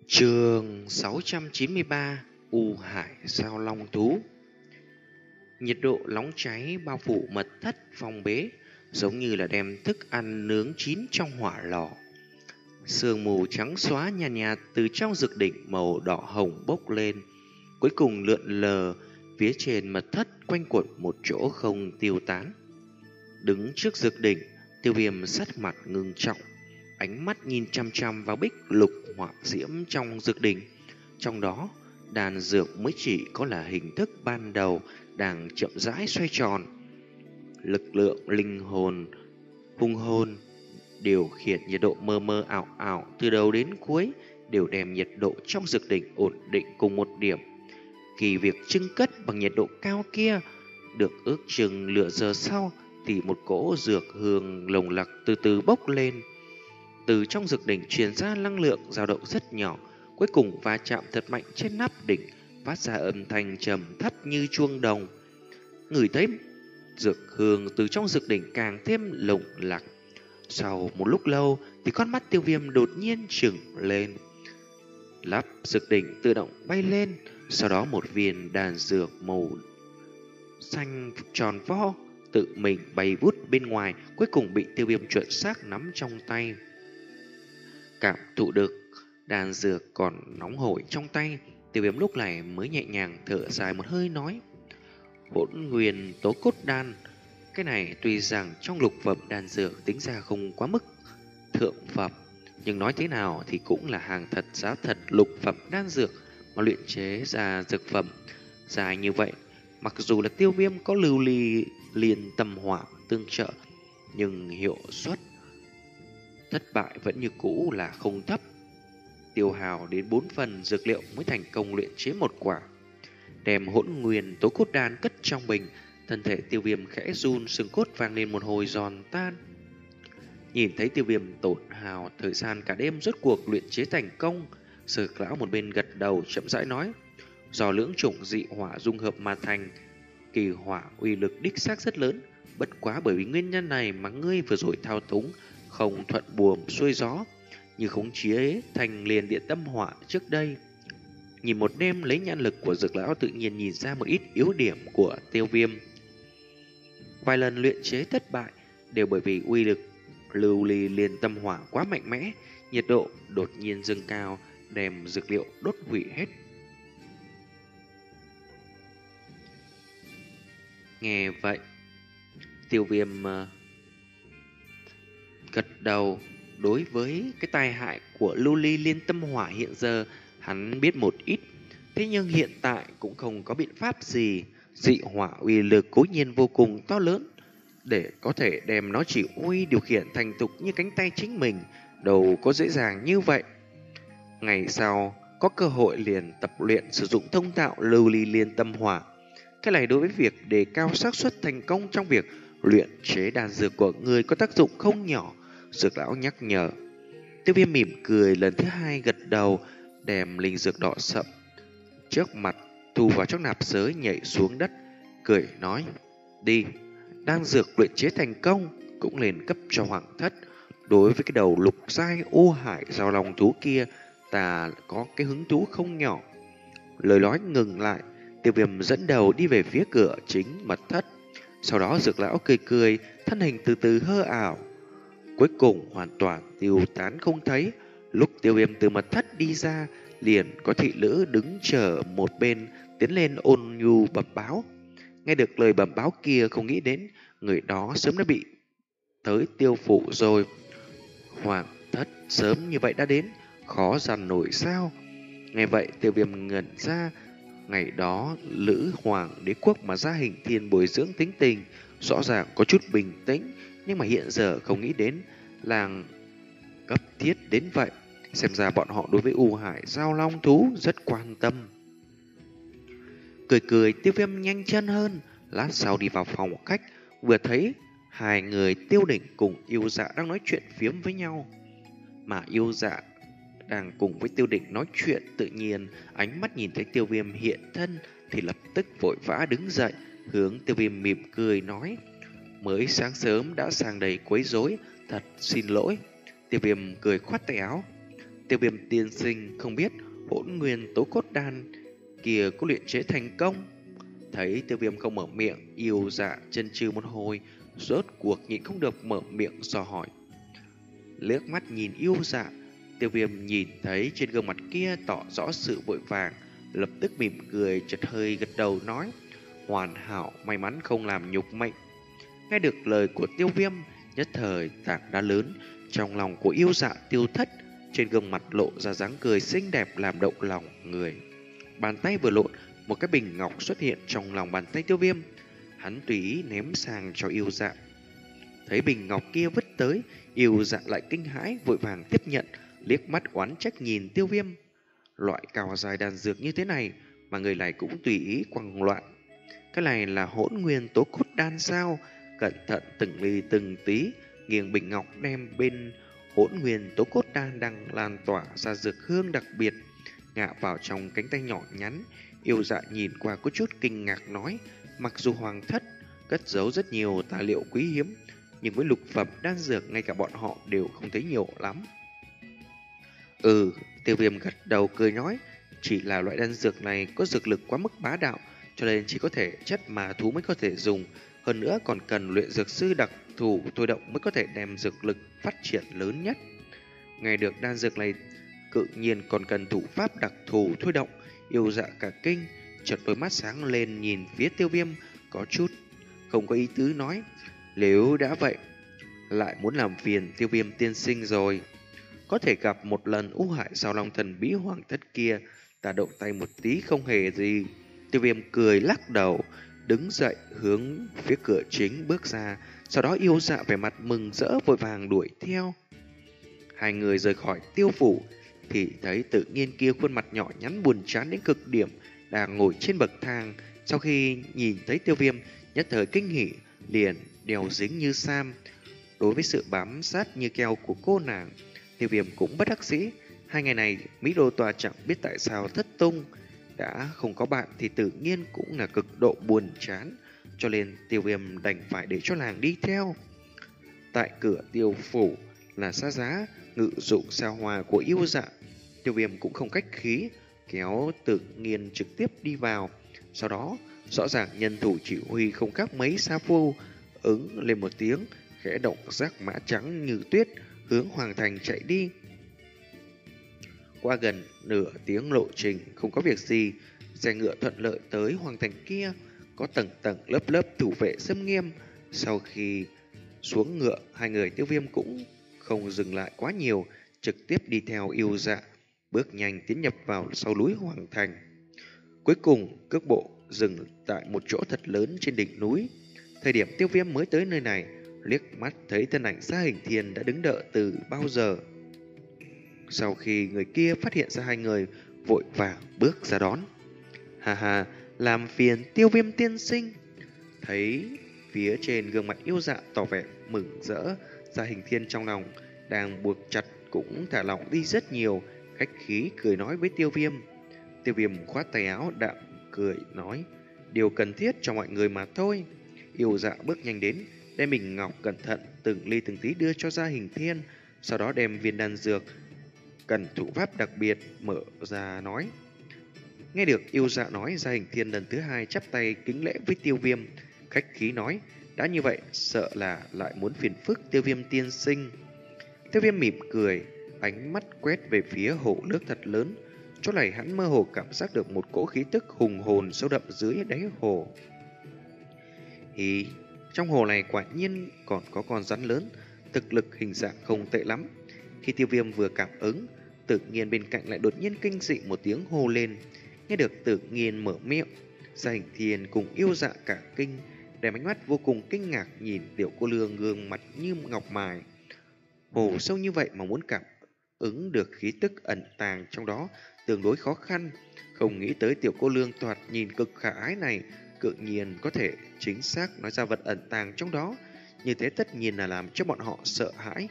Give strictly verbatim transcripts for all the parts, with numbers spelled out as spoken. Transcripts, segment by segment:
Chương sáu trăm chín mươi ba U Hải Giao Long Thú. Nhiệt độ nóng cháy bao phủ mật thất phong bế, giống như là đem thức ăn nướng chín trong hỏa lò. Sương mù trắng xóa nhàn nhạt, nhạt từ trong dược đỉnh màu đỏ hồng bốc lên, cuối cùng lượn lờ phía trên mật thất quanh quẩn một chỗ không tiêu tán. Đứng trước dược đỉnh, Tiêu Viêm sắc mặt ngưng trọng, ánh mắt nhìn chăm chăm vào bích lục hỏa diễm trong dược đỉnh. Trong đó, đàn dược mới chỉ có là hình thức ban đầu đang chậm rãi xoay tròn. Lực lượng linh hồn, hung hồn điều khiển nhiệt độ mơ mơ ảo ảo từ đầu đến cuối, đều đem nhiệt độ trong dược đỉnh ổn định cùng một điểm. Khi việc trưng cất bằng nhiệt độ cao kia được ước chừng nửa giờ sau, thì một cỗ dược hương lồng lặc từ từ bốc lên. Từ trong dược đỉnh truyền ra năng lượng dao động rất nhỏ, cuối cùng va chạm thật mạnh trên nắp đỉnh, phát ra âm thanh trầm thấp như chuông đồng. Ngửi thấy dược hương từ trong dược đỉnh càng thêm lồng lặc. Sau một lúc lâu thì con mắt Tiêu Viêm đột nhiên trừng lên. Lắp dược đỉnh tự động bay lên, sau đó một viên đan dược màu xanh tròn vo tự mình bay vút bên ngoài, cuối cùng bị Tiêu Viêm chuẩn xác nắm trong tay. Cảm thụ được đan dược còn nóng hổi trong tay, Tiêu Viêm lúc này mới nhẹ nhàng thở dài một hơi nói: Hỗn nguyên tố cốt đan, cái này tuy rằng trong lục phẩm đan dược tính ra không quá mức thượng phẩm, nhưng nói thế nào thì cũng là hàng thật giá thật lục phẩm đan dược, mà luyện chế ra dược phẩm dài như vậy. Mặc dù là Tiêu Viêm có lưu ly liền tâm hỏa tương trợ, nhưng hiệu suất thất bại vẫn như cũ là không thấp. Tiêu hào đến bốn phần dược liệu mới thành công luyện chế một quả. Đem hỗn nguyên tố cốt đan cất trong bình, thân thể Tiêu Viêm khẽ run, xương cốt vang lên một hồi giòn tan. Nhìn thấy Tiêu Viêm tổn hào thời gian cả đêm rốt cuộc luyện chế thành công, Dược lão một bên gật đầu chậm rãi nói: Do lưỡng chủng dị hỏa dung hợp mà thành, kỳ hỏa uy lực đích xác rất lớn. Bất quá bởi vì nguyên nhân này mà ngươi vừa rồi thao túng không thuận buồm xuôi gió, như khống chế thành liền điện tâm hỏa trước đây. Nhìn một đêm lấy nhãn lực của Dược lão tự nhiên nhìn ra một ít yếu điểm của Tiêu Viêm. Vài lần luyện chế thất bại đều bởi vì uy lực lưu ly liền tâm hỏa quá mạnh mẽ, nhiệt độ đột nhiên dâng cao, đem dược liệu đốt hủy hết. Nghe vậy, Tiêu Viêm uh, gật đầu. Đối với cái tai hại của lưu ly liên tâm hỏa hiện giờ, hắn biết một ít. Thế nhưng hiện tại cũng không có biện pháp gì. Dị hỏa uy lực cố nhiên vô cùng to lớn, để có thể đem nó chỉ huy điều khiển thành thục như cánh tay chính mình, đâu có dễ dàng như vậy. Ngày sau có cơ hội liền tập luyện sử dụng thông thạo lưu ly liên tâm hỏa. Cái này đối với việc đề cao xác suất thành công trong việc luyện chế đan dược của người có tác dụng không nhỏ, Dược lão nhắc nhở. Tiêu Viêm mỉm cười lần thứ hai gật đầu, đem linh dược đỏ sậm trước mặt thu vào trong nạp giới, nhảy xuống đất, cười nói: Đi, đan dược luyện chế thành công cũng lên cấp cho hoàng thất. Đối với cái đầu lục giai U Hải Giao Long thú kia, ta có cái hứng thú không nhỏ. Lời nói ngừng lại, Tiêu Viêm dẫn đầu đi về phía cửa chính mật thất. Sau đó Dược lão cười cười, thân hình từ từ hơ ảo, cuối cùng hoàn toàn tiêu tán không thấy. Lúc Tiêu Viêm từ mật thất đi ra, liền có thị nữ đứng chờ một bên tiến lên ôn nhu bẩm báo. Nghe được lời bẩm báo kia, không nghĩ đến người đó sớm đã bị tới Tiêu phủ rồi. Hoàng thất sớm như vậy đã đến, khó dằn nổi sao? Nghe vậy Tiêu Viêm ngẩn ra. Ngày đó Lữ Hoàng đế quốc mà gia hình thiên bồi dưỡng tính tình, rõ ràng có chút bình tĩnh, nhưng mà hiện giờ không nghĩ đến làng cấp thiết đến vậy. Xem ra bọn họ đối với U Hải Giao Long thú rất quan tâm. Cười cười, Tiêu Viêm nhanh chân hơn. Lát sau đi vào phòng khách, vừa thấy hai người Tiêu Đỉnh cùng Yêu Dạ đang nói chuyện phiếm với nhau. Mà Yêu Dạ đang cùng với Tiêu Đỉnh nói chuyện, tự nhiên ánh mắt nhìn thấy Tiêu Viêm hiện thân thì lập tức vội vã đứng dậy, hướng Tiêu Viêm mỉm cười nói: Mới sáng sớm đã sang đầy quấy rối, thật xin lỗi. Tiêu Viêm cười khoát tay áo: Tiêu Viêm tiên sinh không biết hỗn nguyên tố cốt đan kia có luyện chế thành công. Thấy Tiêu Viêm không mở miệng, Yêu Dạ chân chừ một hồi, rốt cuộc nhịn không được mở miệng dò hỏi. Liếc mắt nhìn Yêu Dạ, Tiêu Viêm nhìn thấy trên gương mặt kia tỏ rõ sự vội vàng, lập tức mỉm cười, chợt hơi gật đầu nói: hoàn hảo, may mắn không làm nhục mệnh. Nghe được lời của Tiêu Viêm, nhất thời tảng đá lớn trong lòng của Yêu Dạ tiêu thất, trên gương mặt lộ ra dáng cười xinh đẹp làm động lòng người. Bàn tay vừa lộn, một cái bình ngọc xuất hiện trong lòng bàn tay Tiêu Viêm. Hắn tùy ý ném sang cho Yêu Dạ. Thấy bình ngọc kia vứt tới, Yêu Dạ lại kinh hãi vội vàng tiếp nhận, liếc mắt oán trách nhìn Tiêu Viêm. Loại cao dài đan dược như thế này mà người này cũng tùy ý quăng loạn. Cái này là hỗn nguyên tố cốt đan sao? Cẩn thận từng ly từng tí, nghiêng bình ngọc đem bên hỗn nguyên tố cốt đan đang lan tỏa ra dược hương đặc biệt ngạ vào trong cánh tay nhỏ nhắn. Yêu Dạ nhìn qua có chút kinh ngạc nói: mặc dù hoàng thất cất giấu rất nhiều tài liệu quý hiếm, nhưng với lục phẩm đan dược ngay cả bọn họ đều không thấy nhiều lắm. Ừ, Tiêu Viêm gật đầu cười nói: chỉ là loại đan dược này có dược lực quá mức bá đạo, cho nên chỉ có thể chất mà thú mới có thể dùng. Hơn nữa còn cần luyện dược sư đặc thù thôi động mới có thể đem dược lực phát triển lớn nhất. Nghe được đan dược này cự nhiên còn cần thủ pháp đặc thù thôi động, Yêu Dạ cả kinh, chợt đôi mắt sáng lên nhìn phía Tiêu Viêm, có chút không có ý tứ nói: nếu đã vậy, lại muốn làm phiền Tiêu Viêm tiên sinh rồi. Có thể gặp một lần U Hải Sao Long thần bí hoàng thất kia, ta động tay một tí không hề gì. Tiêu Viêm cười lắc đầu, đứng dậy hướng phía cửa chính bước ra, sau đó Yêu Dạ vẻ mặt mừng rỡ vội vàng đuổi theo. Hai người rời khỏi Tiêu phủ thì thấy tự nhiên kia khuôn mặt nhỏ nhắn buồn chán đến cực điểm đang ngồi trên bậc thang. Sau khi nhìn thấy Tiêu Viêm, nhất thời kinh hỉ, liền đèo dính như sam. Đối với sự bám sát như keo của cô nàng, Tiêu Viêm cũng bất đắc dĩ. Hai ngày này Mỹ Đô Tòa chẳng biết tại sao thất tung, đã không có bạn thì tự nhiên cũng là cực độ buồn chán, cho nên Tiêu Viêm đành phải để cho nàng đi theo. Tại cửa Tiêu phủ là xa giá ngự dụng sao hòa của Yêu Dạ. Tiêu Viêm cũng không cách khí, kéo Tự Nhiên trực tiếp đi vào. Sau đó rõ ràng nhân thủ chỉ huy không khác mấy sa phu, ứng lên một tiếng, khẽ động giác mã trắng như tuyết hướng hoàng thành chạy đi. Qua gần nửa tiếng lộ trình không có việc gì, xe ngựa thuận lợi tới hoàng thành kia, có tầng tầng lớp lớp thủ vệ xâm nghiêm. Sau khi xuống ngựa, hai người Tiêu Viêm cũng không dừng lại quá nhiều, trực tiếp đi theo Yêu Dạ, bước nhanh tiến nhập vào sau núi hoàng thành. Cuối cùng cước bộ dừng tại một chỗ thật lớn trên đỉnh núi. Thời điểm Tiêu Viêm mới tới nơi này, liếc mắt thấy thân ảnh Gia Hình Thiên đã đứng đợi từ bao giờ. Sau khi người kia phát hiện ra hai người, vội vàng bước ra đón. Hà hà, làm phiền Tiêu Viêm tiên sinh. Thấy phía trên gương mặt Yêu Dạ tỏ vẻ mừng rỡ, Gia Hình Thiên trong lòng đang buộc chặt cũng thả lỏng đi rất nhiều, khách khí cười nói với Tiêu Viêm. Tiêu Viêm khoát tay áo đạm cười nói: điều cần thiết cho mọi người mà thôi. Yêu Dạ bước nhanh đến, đem bình ngọc cẩn thận từng ly từng tí đưa cho Gia Hình Thiên, sau đó đem viên đan dược cần thủ pháp đặc biệt mở ra nói. Nghe được Yêu Dạ nói, Gia Hình Thiên lần thứ hai chắp tay kính lễ với Tiêu Viêm, khách khí nói: đã như vậy sợ là lại muốn phiền phức Tiêu Viêm tiên sinh. Tiêu Viêm mỉm cười, ánh mắt quét về phía hồ nước thật lớn. Chỗ này hắn mơ hồ cảm giác được một cỗ khí tức hùng hồn sâu đậm dưới đáy hồ. Thì trong hồ này quả nhiên còn có con rắn lớn, thực lực hình dạng không tệ lắm. Khi Tiêu Viêm vừa cảm ứng, Tự Nhiên bên cạnh lại đột nhiên kinh dị một tiếng hô lên. Nghe được Tự Nhiên mở miệng, Gia Hình Thiên cùng Yêu Dạ cả kinh, đem ánh mắt vô cùng kinh ngạc nhìn tiểu cô nương gương mặt như ngọc mài. Hồ sâu như vậy mà muốn cảm ứng được khí tức ẩn tàng trong đó tương đối khó khăn. Không nghĩ tới tiểu cô nương thoạt nhìn cực khả ái này cự nhiên có thể chính xác nói ra vật ẩn tàng trong đó. Như thế tất nhiên là làm cho bọn họ sợ hãi.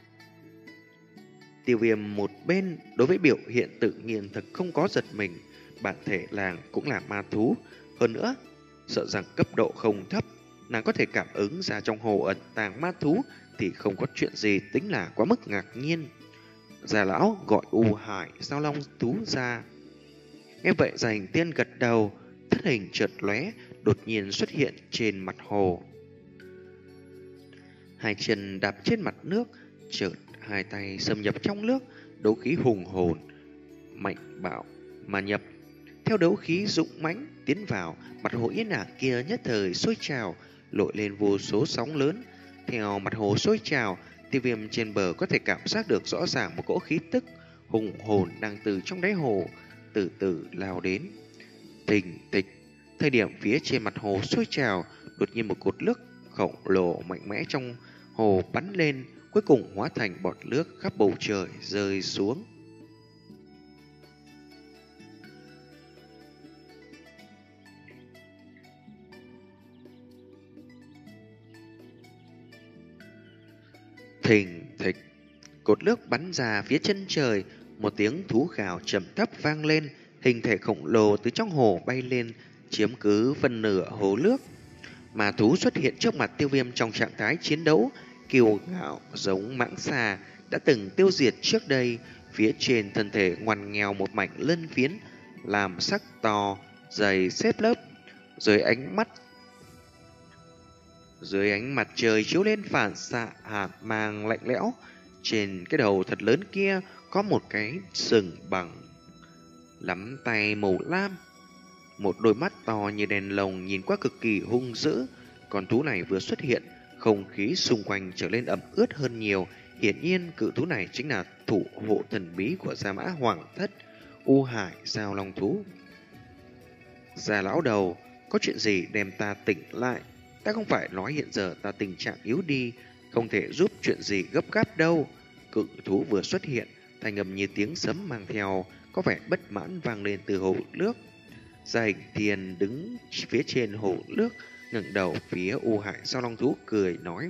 Tiêu Viêm một bên đối với biểu hiện Tự Nhiên thật không có giật mình. Bản thể làng cũng là ma thú, hơn nữa sợ rằng cấp độ không thấp, nàng có thể cảm ứng ra trong hồ ẩn tàng ma thú thì không có chuyện gì tính là quá mức ngạc nhiên. Già lão gọi U Hải Sao Long Thú ra. Nghe vậy Gia Hình Tiên gật đầu, thân hình chợt lóe, đột nhiên xuất hiện trên mặt hồ. Hai chân đạp trên mặt nước, chợt hai tay xâm nhập trong nước, đấu khí hùng hồn, mạnh bạo mà nhập. Theo đấu khí dũng mãnh tiến vào, mặt hồ yên ả kia nhất thời sôi trào, lội lên vô số sóng lớn. Theo mặt hồ sôi trào, Tiêu Viêm trên bờ có thể cảm giác được rõ ràng một cỗ khí tức hùng hồn đang từ trong đáy hồ từ từ lao đến. Thình thịch, thời điểm phía trên mặt hồ sôi trào, đột nhiên một cột nước khổng lồ mạnh mẽ trong hồ bắn lên, cuối cùng hóa thành bọt nước khắp bầu trời rơi xuống. Thình thịch, cột nước bắn ra phía chân trời, một tiếng thú gào trầm thấp vang lên, hình thể khổng lồ từ trong hồ bay lên, chiếm cứ phần nửa hồ nước. Mà thú xuất hiện trước mặt Tiêu Viêm trong trạng thái chiến đấu, kiêu ngạo giống mãng xà đã từng tiêu diệt trước đây. Phía trên thân thể ngoằn nghèo một mảnh lân phiến, làm sắc to, dày xếp lớp, dưới ánh mắt Dưới ánh mặt trời chiếu lên phản xạ hạt mang lạnh lẽo. Trên cái đầu thật lớn kia có một cái sừng bằng lắm tay màu lam, một đôi mắt to như đèn lồng nhìn qua cực kỳ hung dữ. Con thú này vừa xuất hiện, không khí xung quanh trở lên ẩm ướt hơn nhiều. Hiển nhiên cự thú này chính là thủ hộ thần bí của Gia Mã Hoàng Thất, U Hải Sao Long Thú. Già lão đầu, có chuyện gì đem ta tỉnh lại? Ta không phải nói hiện giờ ta tình trạng yếu đi, không thể giúp chuyện gì gấp gáp đâu. Cự thú vừa xuất hiện, thanh âm như tiếng sấm mang theo có vẻ bất mãn vang lên từ hồ nước. Gia Hình Thiên đứng phía trên hồ nước, ngẩng đầu phía U Hải Sao Long Thú cười nói: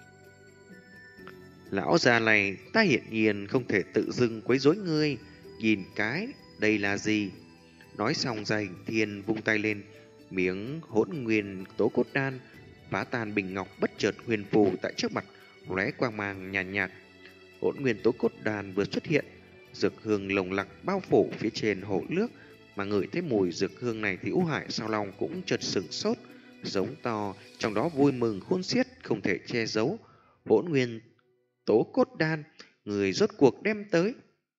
Lão già này, ta hiển nhiên không thể tự dưng quấy rối ngươi, nhìn cái, đây là gì? Nói xong Gia Hình Thiên vung tay lên, miếng hỗn nguyên tố cốt đan phá tan bình ngọc bất chợt huyền phù tại trước mặt, lóe quang mang nhàn nhạt, nhạt. Hỗn nguyên tố cốt đan vừa xuất hiện, dược hương lồng lặc bao phủ phía trên hồ nước, mà ngửi thấy mùi dược hương này thì U Hải Sao Long cũng chợt sửng sốt, giống to, trong đó vui mừng khôn xiết không thể che giấu. Hỗn nguyên tố cốt đan, người rốt cuộc đem tới.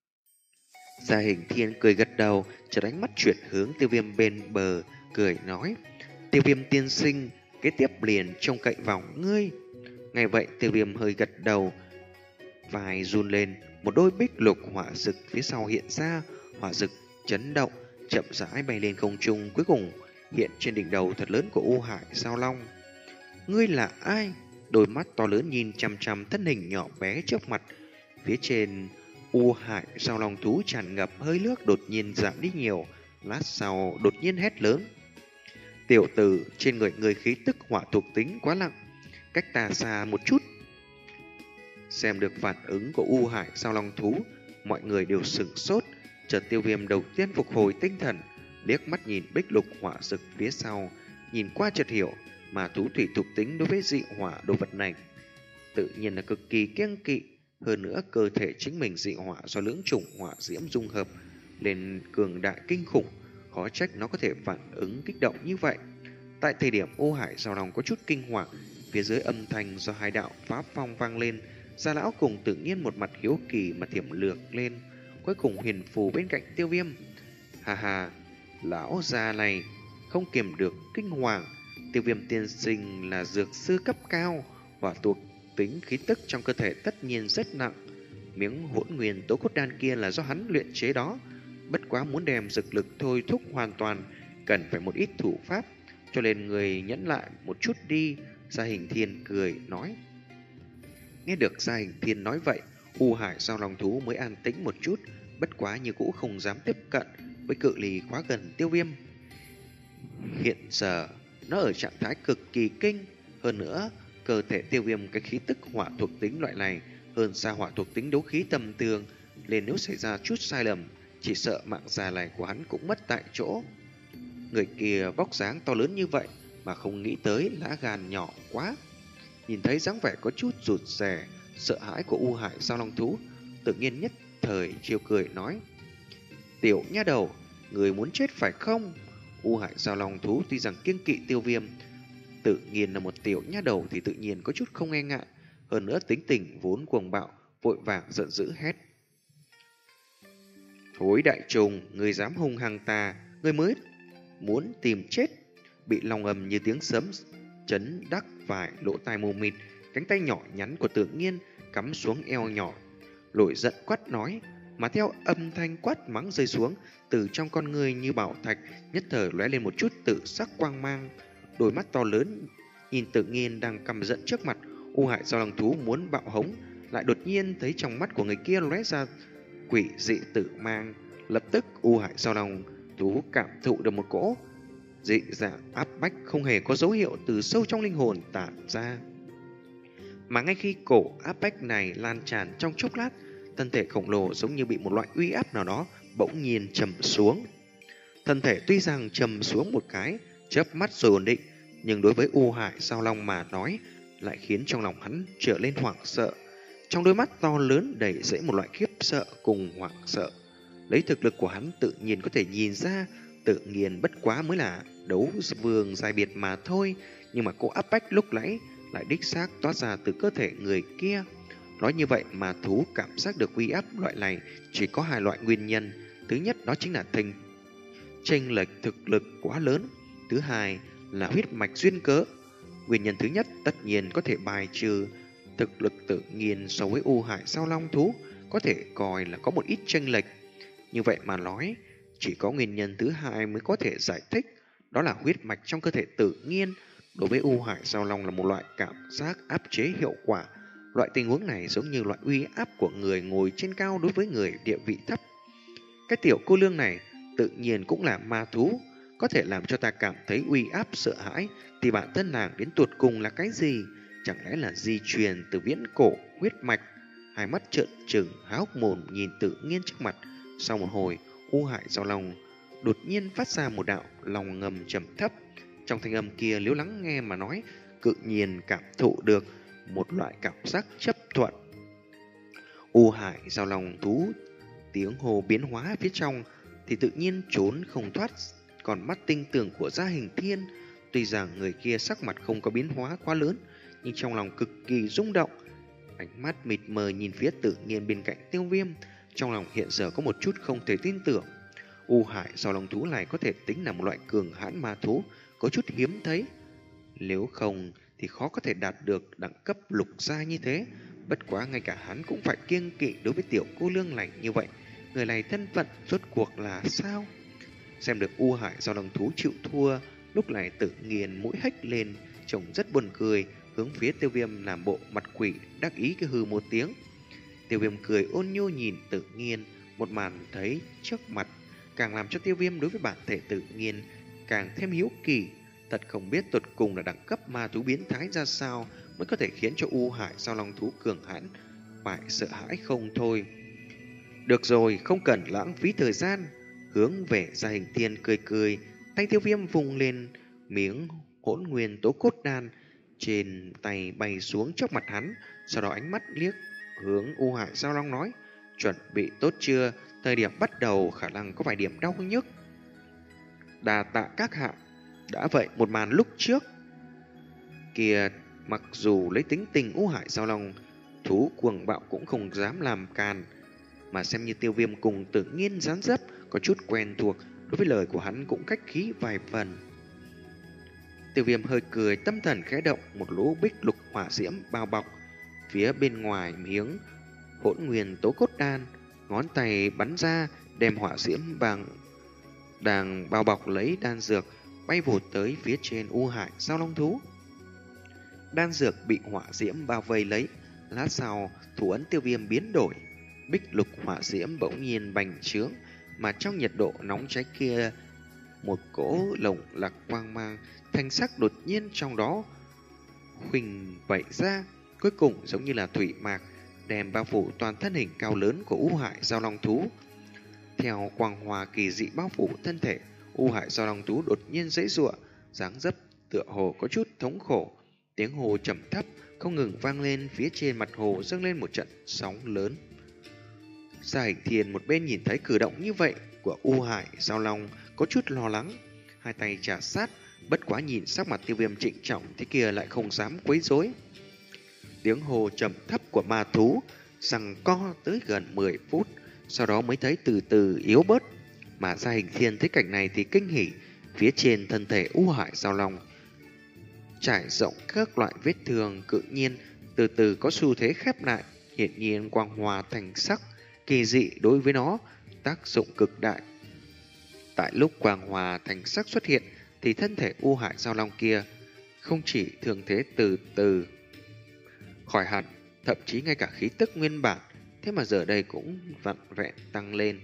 Gia Hình Thiên cười gật đầu, chợt ánh mắt chuyển hướng Tiêu Viêm bên bờ, cười nói: Tiêu Viêm tiên sinh, kế tiếp liền trông cậy vào ngươi. Ngay vậy Tiêu Viêm hơi gật đầu, vai run lên, một đôi bích lục hỏa dực phía sau hiện ra, hỏa dực chấn động, chậm rãi bay lên không trung, cuối cùng hiện trên đỉnh đầu thật lớn của U Hải Sao Long. Ngươi là ai? Đôi mắt to lớn nhìn chằm chằm thân hình nhỏ bé trước mặt. Phía trên U Hải Sao Long thú tràn ngập hơi nước đột nhiên giảm đi nhiều, lát sau đột nhiên hét lớn: Tiểu tử, trên người người khí tức hỏa thuộc tính quá nặng, cách ta xa một chút. Xem được phản ứng của U Hải Sao Long thú, mọi người đều sửng sốt. Chợt Tiêu Viêm đầu tiên phục hồi tinh thần, liếc mắt nhìn bích lục hỏa dực phía sau, nhìn qua chợt hiểu, mà thú thủy thuộc tính đối với dị hỏa đồ vật này tự nhiên là cực kỳ kiêng kỵ. Hơn nữa cơ thể chính mình dị hỏa do lưỡng chủng hỏa diễm dung hợp lên cường đại kinh khủng, khó trách nó có thể phản ứng kích động như vậy. Tại thời điểm U Hải Sao Long có chút kinh hoàng, phía dưới âm thanh do hai đạo pháp phong vang lên, Gia lão cùng tự nhiên một mặt hiếu kỳ mà thiểm lược lên, cuối cùng huyền phù bên cạnh Tiêu Viêm. Hà hà, lão già này không kiềm được kinh hoàng. Tiêu Viêm tiên sinh là dược sư cấp cao, hỏa thuộc tính khí tức trong cơ thể tất nhiên rất nặng. Miếng hỗn nguyên tố cốt đan kia là do hắn luyện chế đó, bất quá muốn đem dược lực thôi thúc hoàn toàn cần phải một ít thủ pháp, cho nên người nhẫn lại một chút đi. Gia Hình Thiên cười nói. Nghe được Gia Hình Thiên nói vậy, U Hải Sao Long thú mới an tĩnh một chút, bất quá như cũ không dám tiếp cận với cự ly quá gần Tiêu Viêm. Hiện giờ nó ở trạng thái cực kỳ kinh, hơn nữa cơ thể Tiêu Viêm cái khí tức hỏa thuộc tính loại này hơn xa hỏa thuộc tính đấu khí tầm thường, nên nếu xảy ra chút sai lầm, chỉ sợ mạng già này của hắn cũng mất tại chỗ. Người kia vóc dáng to lớn như vậy mà không nghĩ tới lá gan nhỏ quá. Nhìn thấy dáng vẻ có chút rụt rè, sợ hãi của U Hải Sao Long thú, tự nhiên nhất thời chiêu cười nói: Tiểu nha đầu, người muốn chết phải không? U Hải Giao Long thú tuy rằng kiêng kỵ Tiêu Viêm, tự nhiên là một tiểu nha đầu thì tự nhiên có chút không e ngại, hơn nữa tính tình vốn cuồng bạo, vội vàng giận dữ hét: Thối đại trùng, người dám hung hăng ta, người mới muốn tìm chết. Bị long ầm như tiếng sấm chấn đắc vài lỗ tai mù mịt, cánh tay nhỏ nhắn của Tự Nhiên cắm xuống eo nhỏ, nổi giận quát nói. Mà theo âm thanh quát mắng rơi xuống, từ trong con người như bảo thạch nhất thời lóe lên một chút tự sắc quang mang. Đôi mắt to lớn nhìn Tự Nhiên đang căm giận trước mặt. U Hải Giao Long thú muốn bạo hống, lại đột nhiên thấy trong mắt của người kia lóe ra quỷ dị tự mang. Lập tức U Hải Giao Long thú cảm thụ được một cỗ dị dạng áp bách không hề có dấu hiệu từ sâu trong linh hồn tản ra. Mà ngay khi cổ áp bách này lan tràn trong chốc lát, thân thể khổng lồ giống như bị một loại uy áp nào đó bỗng nhiên trầm xuống. Thân thể tuy rằng trầm xuống một cái, chớp mắt rồi ổn định, nhưng đối với U Hải Giao Long mà nói lại khiến trong lòng hắn trở lên hoảng sợ. Trong đôi mắt to lớn đầy dẫy một loại khiếp sợ cùng hoảng sợ. Lấy thực lực của hắn tự nhiên có thể nhìn ra, Tự Nhiên bất quá mới là đấu vương giai biệt mà thôi, nhưng mà cô áp bách lúc nãy lại đích xác toát ra từ cơ thể người kia. Nói như vậy mà thú cảm giác được uy áp loại này chỉ có hai loại nguyên nhân. Thứ nhất đó chính là thành chênh lệch thực lực quá lớn. Thứ hai là huyết mạch duyên cớ. Nguyên nhân thứ nhất tất nhiên có thể bài trừ thực lực Tự Nhiên so với U Hải Giao Long thú có thể coi là có một ít chênh lệch. Như vậy mà nói, chỉ có nguyên nhân thứ hai mới có thể giải thích, đó là huyết mạch trong cơ thể Tự Nhiên đối với U Hải Giao Long là một loại cảm giác áp chế hiệu quả. Loại tình huống này giống như loại uy áp của người ngồi trên cao đối với người địa vị thấp. Cái tiểu cô nương này tự nhiên cũng là ma thú, có thể làm cho ta cảm thấy uy áp sợ hãi, thì bản thân nàng đến tuột cùng là cái gì? Chẳng lẽ là di truyền từ viễn cổ huyết mạch? Hai mắt trợn trừng há hốc mồm nhìn Tự Nhiên trước mặt. Sau một hồi, U Hải Giao Long đột nhiên phát ra một đạo lòng ngầm trầm thấp. Trong thanh âm kia nếu lắng nghe mà nói, cự nhiên cảm thụ được một loại cảm giác chấp thuận. U Hải Giao Long thú tiếng hồ biến hóa phía trong thì tự nhiên trốn không thoát còn mắt tinh tường của Gia Hình Thiên. Tuy rằng người kia sắc mặt không có biến hóa quá lớn, nhưng trong lòng cực kỳ rung động. Ánh mắt mịt mờ nhìn phía Tự Nhiên bên cạnh Tiêu Viêm, trong lòng hiện giờ có một chút không thể tin tưởng. U Hải Giao Long thú này có thể tính là một loại cường hãn ma thú, có chút hiếm thấy. Nếu không thì khó có thể đạt được đẳng cấp lục gia như thế. Bất quá ngay cả hắn cũng phải kiêng kỵ đối với tiểu cô nương này như vậy. Người này thân phận rốt cuộc là sao? Xem được U Hải Giao Long thú chịu thua, lúc này Tự Nhiên mũi hếch lên, trông rất buồn cười, hướng phía Tiêu Viêm làm bộ mặt quỷ đắc ý cái hừ một tiếng. Tiêu Viêm cười ôn nhu nhìn Tự Nhiên, một màn thấy trước mặt càng làm cho Tiêu Viêm đối với bản thể Tự Nhiên càng thêm hiếu kỳ. Thật không biết tột cùng là đẳng cấp ma thú biến thái ra sao mới có thể khiến cho U Hải Giao Long thú cường hãn phải sợ hãi không thôi. Được rồi, không cần lãng phí thời gian. Hướng về Gia Hình Thiên cười cười, tay Tiêu Viêm vùng lên miếng hỗn nguyên tố cốt đan trên tay bay xuống trước mặt hắn, sau đó ánh mắt liếc hướng U Hải Giao Long nói: chuẩn bị tốt chưa? Thời điểm bắt đầu khả năng có vài điểm đau nhức. Đà tạ các hạ. Đã vậy một màn lúc trước kia, mặc dù lấy tính tình U Hải Giao Long thú cuồng bạo cũng không dám làm càn, mà xem như Tiêu Viêm cùng Tự Nhiên dán dấp có chút quen thuộc, đối với lời của hắn cũng khách khí vài phần. Tiêu Viêm hơi cười, tâm thần khẽ động, một lỗ bích lục hỏa diễm bao bọc phía bên ngoài miếng hỗn nguyên tố cốt đan, ngón tay bắn ra đem hỏa diễm bằng đang bao bọc lấy đan dược bay vụt tới phía trên U Hải Giao Long thú. Đan dược bị hỏa diễm bao vây lấy, lát sau thủ ấn Tiêu Viêm biến đổi, bích lục hỏa diễm bỗng nhiên bành trướng, mà trong nhiệt độ nóng cháy kia, một cỗ lồng lạc quang mang thanh sắc đột nhiên trong đó khuỳnh vẩy ra, cuối cùng giống như là thủy mạc đem bao phủ toàn thân hình cao lớn của U Hải Giao Long thú. Theo quang hòa kỳ dị bao phủ thân thể, U Hải Giao Long thú đột nhiên giãy giụa, dáng dấp tựa hồ có chút thống khổ. Tiếng hồ trầm thấp không ngừng vang lên, phía trên mặt hồ dâng lên một trận sóng lớn. Gia Hình Thiên một bên nhìn thấy cử động như vậy của U Hải Giao Long có chút lo lắng, hai tay chà sát, bất quá nhìn sắc mặt Tiêu Viêm trịnh trọng thế kia lại không dám quấy rối. Tiếng hô trầm thấp của ma thú giằng co tới gần mười phút, sau đó mới thấy từ từ yếu bớt, mà Gia Hình Thiên thấy cảnh này thì kinh hỉ. Phía trên thân thể U Hải Giao Long trải rộng các loại vết thương cự nhiên từ từ có xu thế khép lại, hiển nhiên quang hòa thành sắc kỳ dị đối với nó tác dụng cực đại. Tại lúc quang hòa thành sắc xuất hiện thì thân thể U Hải Giao Long kia không chỉ thường thế từ từ khỏi hẳn, thậm chí ngay cả khí tức nguyên bản thế mà giờ đây cũng vặn vẹn tăng lên.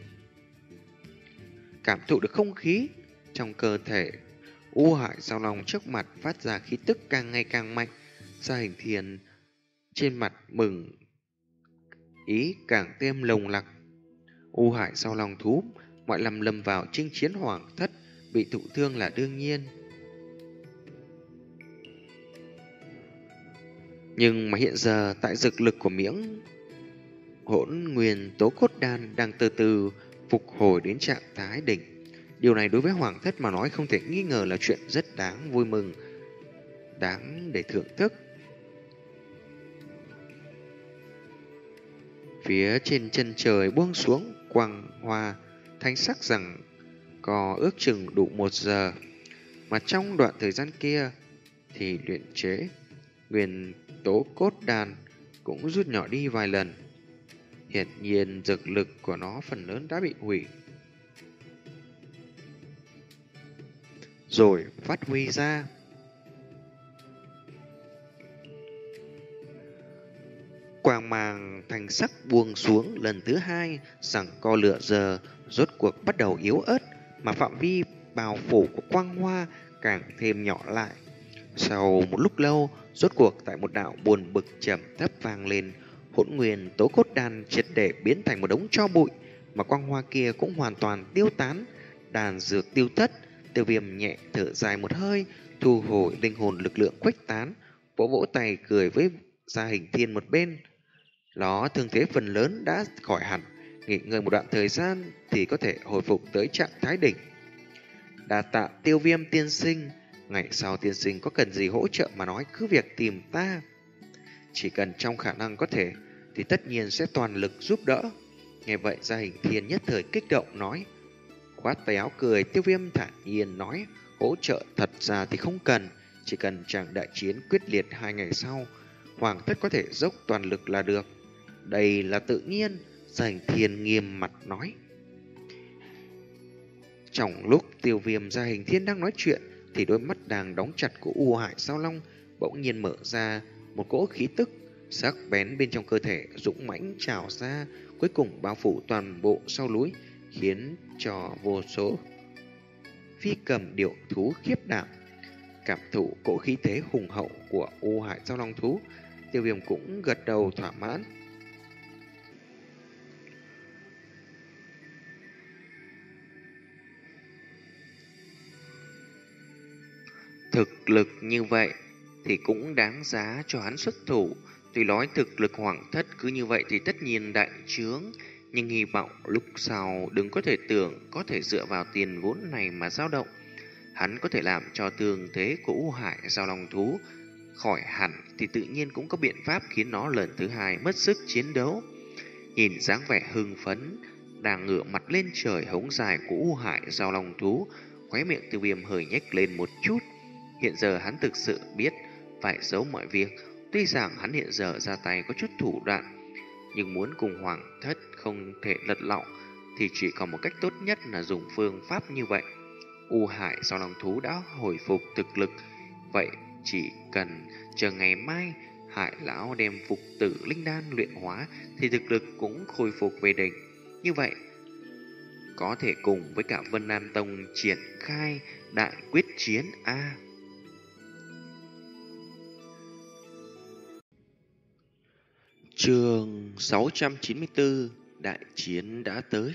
Cảm thụ được không khí trong cơ thể U Hải Giao Long trước mặt phát ra khí tức càng ngày càng mạnh, Gia Hình Thiên trên mặt mừng ý càng thêm lồng lặc. U Hải Giao Long thú mọi lần lâm vào chinh chiến hoàng thất, bị thụ thương là đương nhiên. Nhưng mà hiện giờ tại dược lực của miếng hỗn nguyên tố cốt đan đang từ từ phục hồi đến trạng thái đỉnh. Điều này đối với hoàng thất mà nói không thể nghi ngờ là chuyện rất đáng vui mừng, đáng để thưởng thức. Phía trên chân trời buông xuống quang hoa thanh sắc rằng có ước chừng đủ một giờ, mà trong đoạn thời gian kia thì luyện chế nguyên tố cốt đan cũng rút nhỏ đi vài lần. Hiển nhiên dược lực của nó phần lớn đã bị hủy rồi phát huy ra. Quang mang thành sắc buông xuống lần thứ hai, rằng co lửa giờ rốt cuộc bắt đầu yếu ớt, mà phạm vi bao phủ của quang hoa càng thêm nhỏ lại. Sau một lúc lâu, rốt cuộc tại một đạo buồn bực trầm thấp vang lên, hỗn nguyên tố cốt đan triệt để biến thành một đống tro bụi, mà quang hoa kia cũng hoàn toàn tiêu tán, đàn dược tiêu thất. Tiêu Viêm nhẹ thở dài một hơi, thu hồi linh hồn lực lượng khuếch tán, vỗ vỗ tay cười với Gia Hình Thiên một bên. Nó thương thế phần lớn đã khỏi hẳn, nghỉ ngơi một đoạn thời gian thì có thể hồi phục tới trạng thái đỉnh. Đa tạ Tiêu Viêm tiên sinh, ngày sau tiên sinh có cần gì hỗ trợ mà nói cứ việc tìm ta. Chỉ cần trong khả năng có thể thì tất nhiên sẽ toàn lực giúp đỡ. Nghe vậy Gia Hình Thiên nhất thời kích động nói. Khoát tay áo cười, Tiêu Viêm thản nhiên nói, hỗ trợ thật ra thì không cần, chỉ cần chàng đại chiến quyết liệt hai ngày sau, hoàng thất có thể dốc toàn lực là được. Đây là tự nhiên, Gia Hình Thiên nghiêm mặt nói. Trong lúc Tiêu Viêm Gia Hình Thiên đang nói chuyện thì đôi mắt đang đóng chặt của U Hải Giao Long bỗng nhiên mở ra, một cỗ khí tức sắc bén bên trong cơ thể dũng mãnh trào ra, cuối cùng bao phủ toàn bộ sau núi, khiến cho vô số phi cầm điệu thú khiếp đảm. Cảm thụ cỗ khí thế hùng hậu của U Hải Giao Long thú, Tiêu Viêm cũng gật đầu thỏa mãn. Thực lực như vậy thì cũng đáng giá cho hắn xuất thủ. Tuy nói thực lực hoàng thất cứ như vậy thì tất nhiên đại trướng, nhưng hy vọng lúc sau đừng có thể tưởng có thể dựa vào tiền vốn này mà dao động. Hắn có thể làm cho thương thế của U Hải Giao Long thú khỏi hẳn thì tự nhiên cũng có biện pháp khiến nó lần thứ hai mất sức chiến đấu. Nhìn dáng vẻ hưng phấn đang ngửa mặt lên trời hống dài của U Hải Giao Long thú, khóe miệng Tiêu Viêm hơi nhếch lên một chút. Hiện giờ hắn thực sự biết phải giấu mọi việc. Tuy rằng hắn hiện giờ ra tay có chút thủ đoạn, nhưng muốn cùng hoàng thất không thể lật lọng thì chỉ có một cách tốt nhất là dùng phương pháp như vậy. U Hải Giao Long thú đã hồi phục thực lực, vậy chỉ cần chờ ngày mai Hải lão đem phục tử linh đan luyện hóa thì thực lực cũng khôi phục về đỉnh. Như vậy có thể cùng với cả Vân Nam Tông triển khai đại quyết chiến A. Chương sáu trăm chín mươi tư, đại chiến đã tới.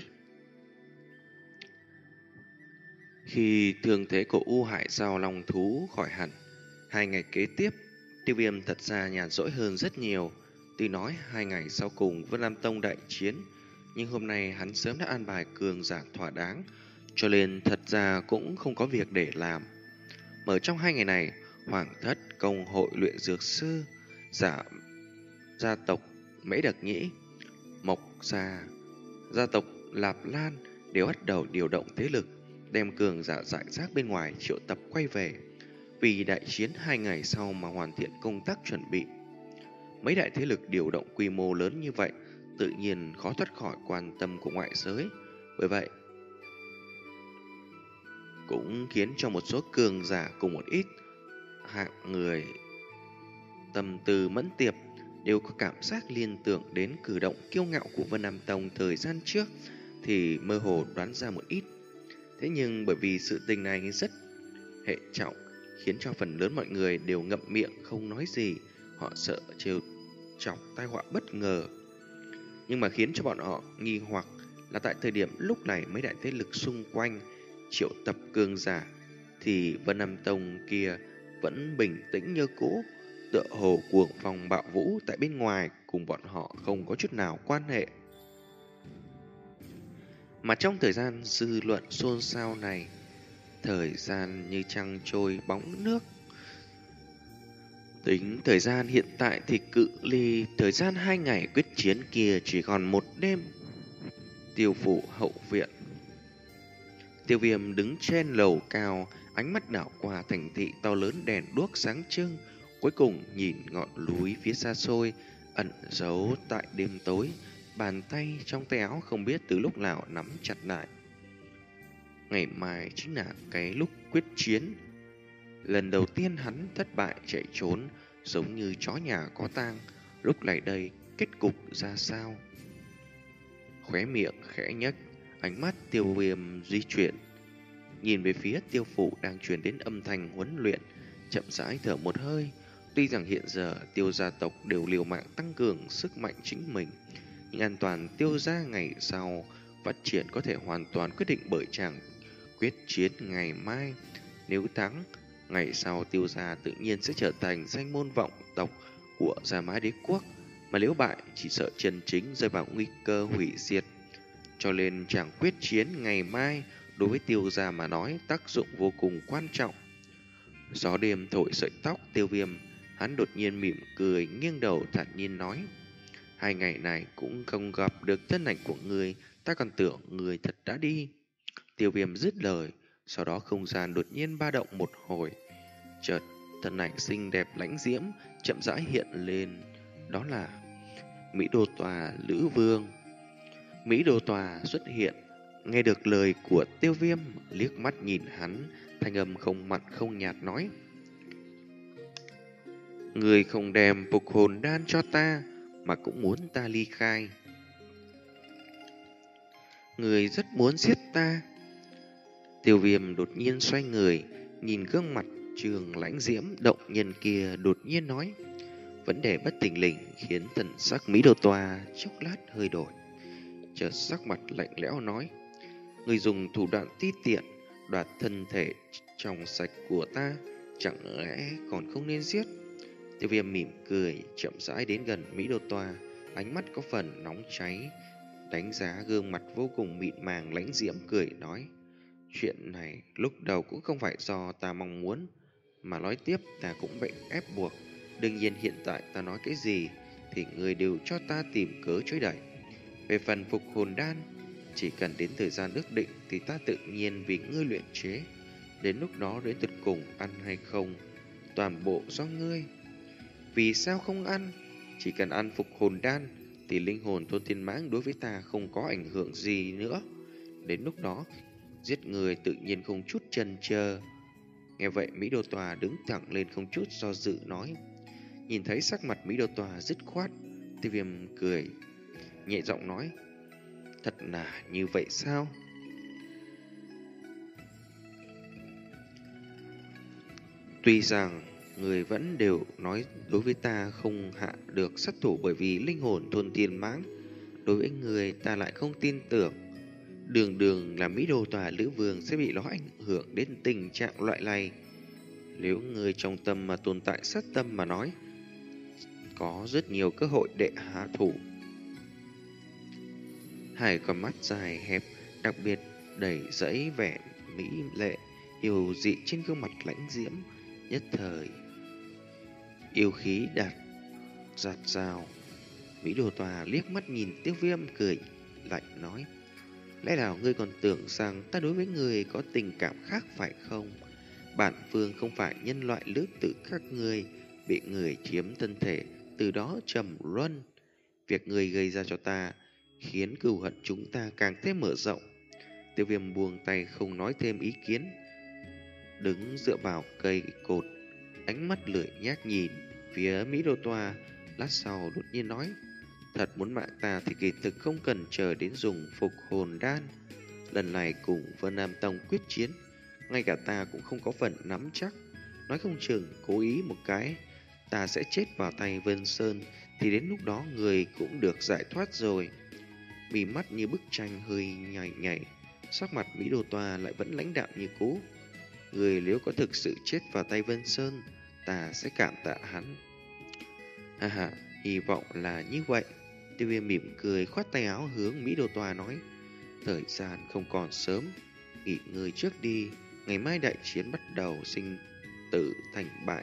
Khi thương thế của U Hải Giao Long thú khỏi hẳn, hai ngày kế tiếp, Tiêu Viêm thật ra nhàn rỗi hơn rất nhiều. Tuy nói hai ngày sau cùng Vân Nam Tông đại chiến, Nhưng hôm nay hắn sớm đã an bài cường giả thỏa đáng, cho nên thật ra cũng không có việc để làm. Mở trong hai ngày này, Hoàng thất, công hội luyện dược sư, giả gia tộc Mễ Đặc Nhĩ, Mộc Gia, gia tộc Lạp Lan đều bắt đầu điều động thế lực, đem cường giả rải rác bên ngoài triệu tập quay về. Vì đại chiến hai ngày sau mà hoàn thiện công tác chuẩn bị. Mấy đại thế lực điều động quy mô lớn như vậy, tự nhiên khó thoát khỏi quan tâm của ngoại giới. Bởi vậy, cũng khiến cho một số cường giả cùng một ít hạng người tâm tư mẫn tiệp đều có cảm giác liên tưởng đến cử động kiêu ngạo của Vân Nam Tông thời gian trước, thì mơ hồ đoán ra một ít. Thế nhưng bởi vì sự tình này rất hệ trọng, khiến cho phần lớn mọi người đều ngậm miệng không nói gì. Họ sợ trêu chọc tai họa bất ngờ. Nhưng mà khiến cho bọn họ nghi hoặc là tại thời điểm lúc này mấy đại thế lực xung quanh triệu tập cường giả, thì Vân Nam Tông kia vẫn bình tĩnh như cũ, tựa hồ cuồng phong bạo vũ tại bên ngoài cùng bọn họ không có chút nào quan hệ. Mà trong thời gian dư luận xôn xao này, thời gian như trăng trôi bóng nước. Tính thời gian hiện tại thì cự ly thời gian hai ngày quyết chiến kia chỉ còn một đêm. Tiêu phủ hậu viện, Tiêu Viêm đứng trên lầu cao, ánh mắt đảo qua thành thị to lớn đèn đuốc sáng trưng, cuối cùng nhìn ngọn núi phía xa xôi ẩn giấu tại đêm tối, bàn tay trong tay áo không biết từ lúc nào nắm chặt lại. Ngày mai chính là cái lúc quyết chiến. Lần đầu tiên hắn thất bại chạy trốn, giống như chó nhà có tang. Lúc này đây, kết cục ra sao? Khóe miệng khẽ nhếch, ánh mắt Tiêu Viêm di chuyển, nhìn về phía Tiêu phủ đang truyền đến âm thanh huấn luyện, chậm rãi thở một hơi. Tuy rằng hiện giờ Tiêu gia tộc đều liều mạng tăng cường sức mạnh chính mình, nhưng an toàn Tiêu gia ngày sau phát triển có thể hoàn toàn quyết định bởi chàng quyết chiến ngày mai. Nếu thắng, ngày sau Tiêu gia tự nhiên sẽ trở thành danh môn vọng tộc của Gia Mã Đế quốc, mà nếu bại chỉ sợ chân chính rơi vào nguy cơ hủy diệt. Cho nên chàng quyết chiến ngày mai đối với Tiêu gia mà nói tác dụng vô cùng quan trọng. Gió đêm thổi sợi tóc Tiêu Viêm, hắn đột nhiên mỉm cười, nghiêng đầu thản nhiên nói: hai ngày này cũng không gặp được thân ảnh của người, ta còn tưởng người thật đã đi. Tiêu Viêm dứt lời, sau đó không gian đột nhiên ba động một hồi, chợt thân ảnh xinh đẹp lãnh diễm chậm rãi hiện lên, đó là Mỹ Đô Tòa Lữ Vương. Mỹ Đô Tòa xuất hiện, nghe được lời của Tiêu Viêm, liếc mắt nhìn hắn, thanh âm không mặn không nhạt nói: người không đem phục hồn đan cho ta, mà cũng muốn ta ly khai. Người rất muốn giết ta. Tiêu Viêm đột nhiên xoay người, nhìn gương mặt trường lãnh diễm động nhân kia, đột nhiên nói. Vấn đề bất thình lình khiến thần sắc Mỹ Đô Tòa chốc lát hơi đổi, chợt sắc mặt lạnh lẽo nói: người dùng thủ đoạn ti tiện đoạt thân thể trong sạch của ta, chẳng lẽ còn không nên giết? Tiêu Viêm mỉm cười, chậm rãi đến gần Mỹ Đô Tòa, ánh mắt có phần nóng cháy, đánh giá gương mặt vô cùng mịn màng lãnh diễm, cười nói: chuyện này lúc đầu cũng không phải do ta mong muốn, mà nói tiếp ta cũng bị ép buộc. Đương nhiên hiện tại ta nói cái gì thì người đều cho ta tìm cớ chối đẩy. Về phần phục hồn đan, chỉ cần đến thời gian ước định thì ta tự nhiên vì ngươi luyện chế. Đến lúc đó đến tuyệt cùng ăn hay không, toàn bộ do ngươi. Vì sao không ăn? Chỉ cần ăn phục hồn đan thì linh hồn Tôn Thiên Mãng đối với ta không có ảnh hưởng gì nữa. Đến lúc đó giết người tự nhiên không chút chần chờ. Nghe vậy Mỹ Đô Tòa đứng thẳng lên không chút do dự nói. Nhìn thấy sắc mặt Mỹ Đô Tòa dứt khoát, Tiêu Viêm cười nhẹ giọng nói: thật là như vậy sao? Tuy rằng người vẫn đều nói đối với ta không hạ được sát thủ bởi vì linh hồn Tôn Thiên Mãng, đối với người ta lại không tin tưởng. Đường đường là Mỹ Đô Tòa Lữ Vương sẽ bị nó ảnh hưởng đến tình trạng loại này. Nếu người trong tâm mà tồn tại sát tâm mà nói, có rất nhiều cơ hội để hạ thủ. Hai con mắt dài hẹp đặc biệt đầy dẫy vẻ mỹ lệ yêu dị trên gương mặt lãnh diễm, nhất thời yêu khí đạt giạt rào. Mỹ Đồ Tòa liếc mắt nhìn Tiêu Viêm cười lạnh nói: lẽ nào ngươi còn tưởng rằng ta đối với người có tình cảm khác phải không? Bản vương không phải nhân loại lữ tử các ngươi, bị người chiếm thân thể, từ đó trầm luân. Việc người gây ra cho ta khiến cừu hận chúng ta càng thêm mở rộng. Tiêu Viêm buông tay không nói thêm ý kiến, đứng dựa vào cây cột, ánh mắt lười nhác nhìn phía Mỹ Đô Toa. Lát sau đột nhiên nói: thật muốn mạng ta thì kỳ thực không cần chờ đến dùng phục hồn đan. Lần này cùng Vân Nam Tông quyết chiến, ngay cả ta cũng không có phần nắm chắc. Nói không chừng cố ý một cái, ta sẽ chết vào tay Vân Sơn, thì đến lúc đó người cũng được giải thoát rồi. Mí mắt như bức tranh hơi nhảy nhảy, sắc mặt Mỹ Đô Toa lại vẫn lãnh đạm như cũ. Người nếu có thực sự chết vào tay Vân Sơn, ta sẽ cảm tạ hắn. Ha ha, hy vọng là như vậy. Tiêu Viêm mỉm cười khoát tay áo hướng Mỹ Đô Toa nói: thời gian không còn sớm, nghỉ ngơi trước đi, ngày mai đại chiến bắt đầu, sinh tử thành bại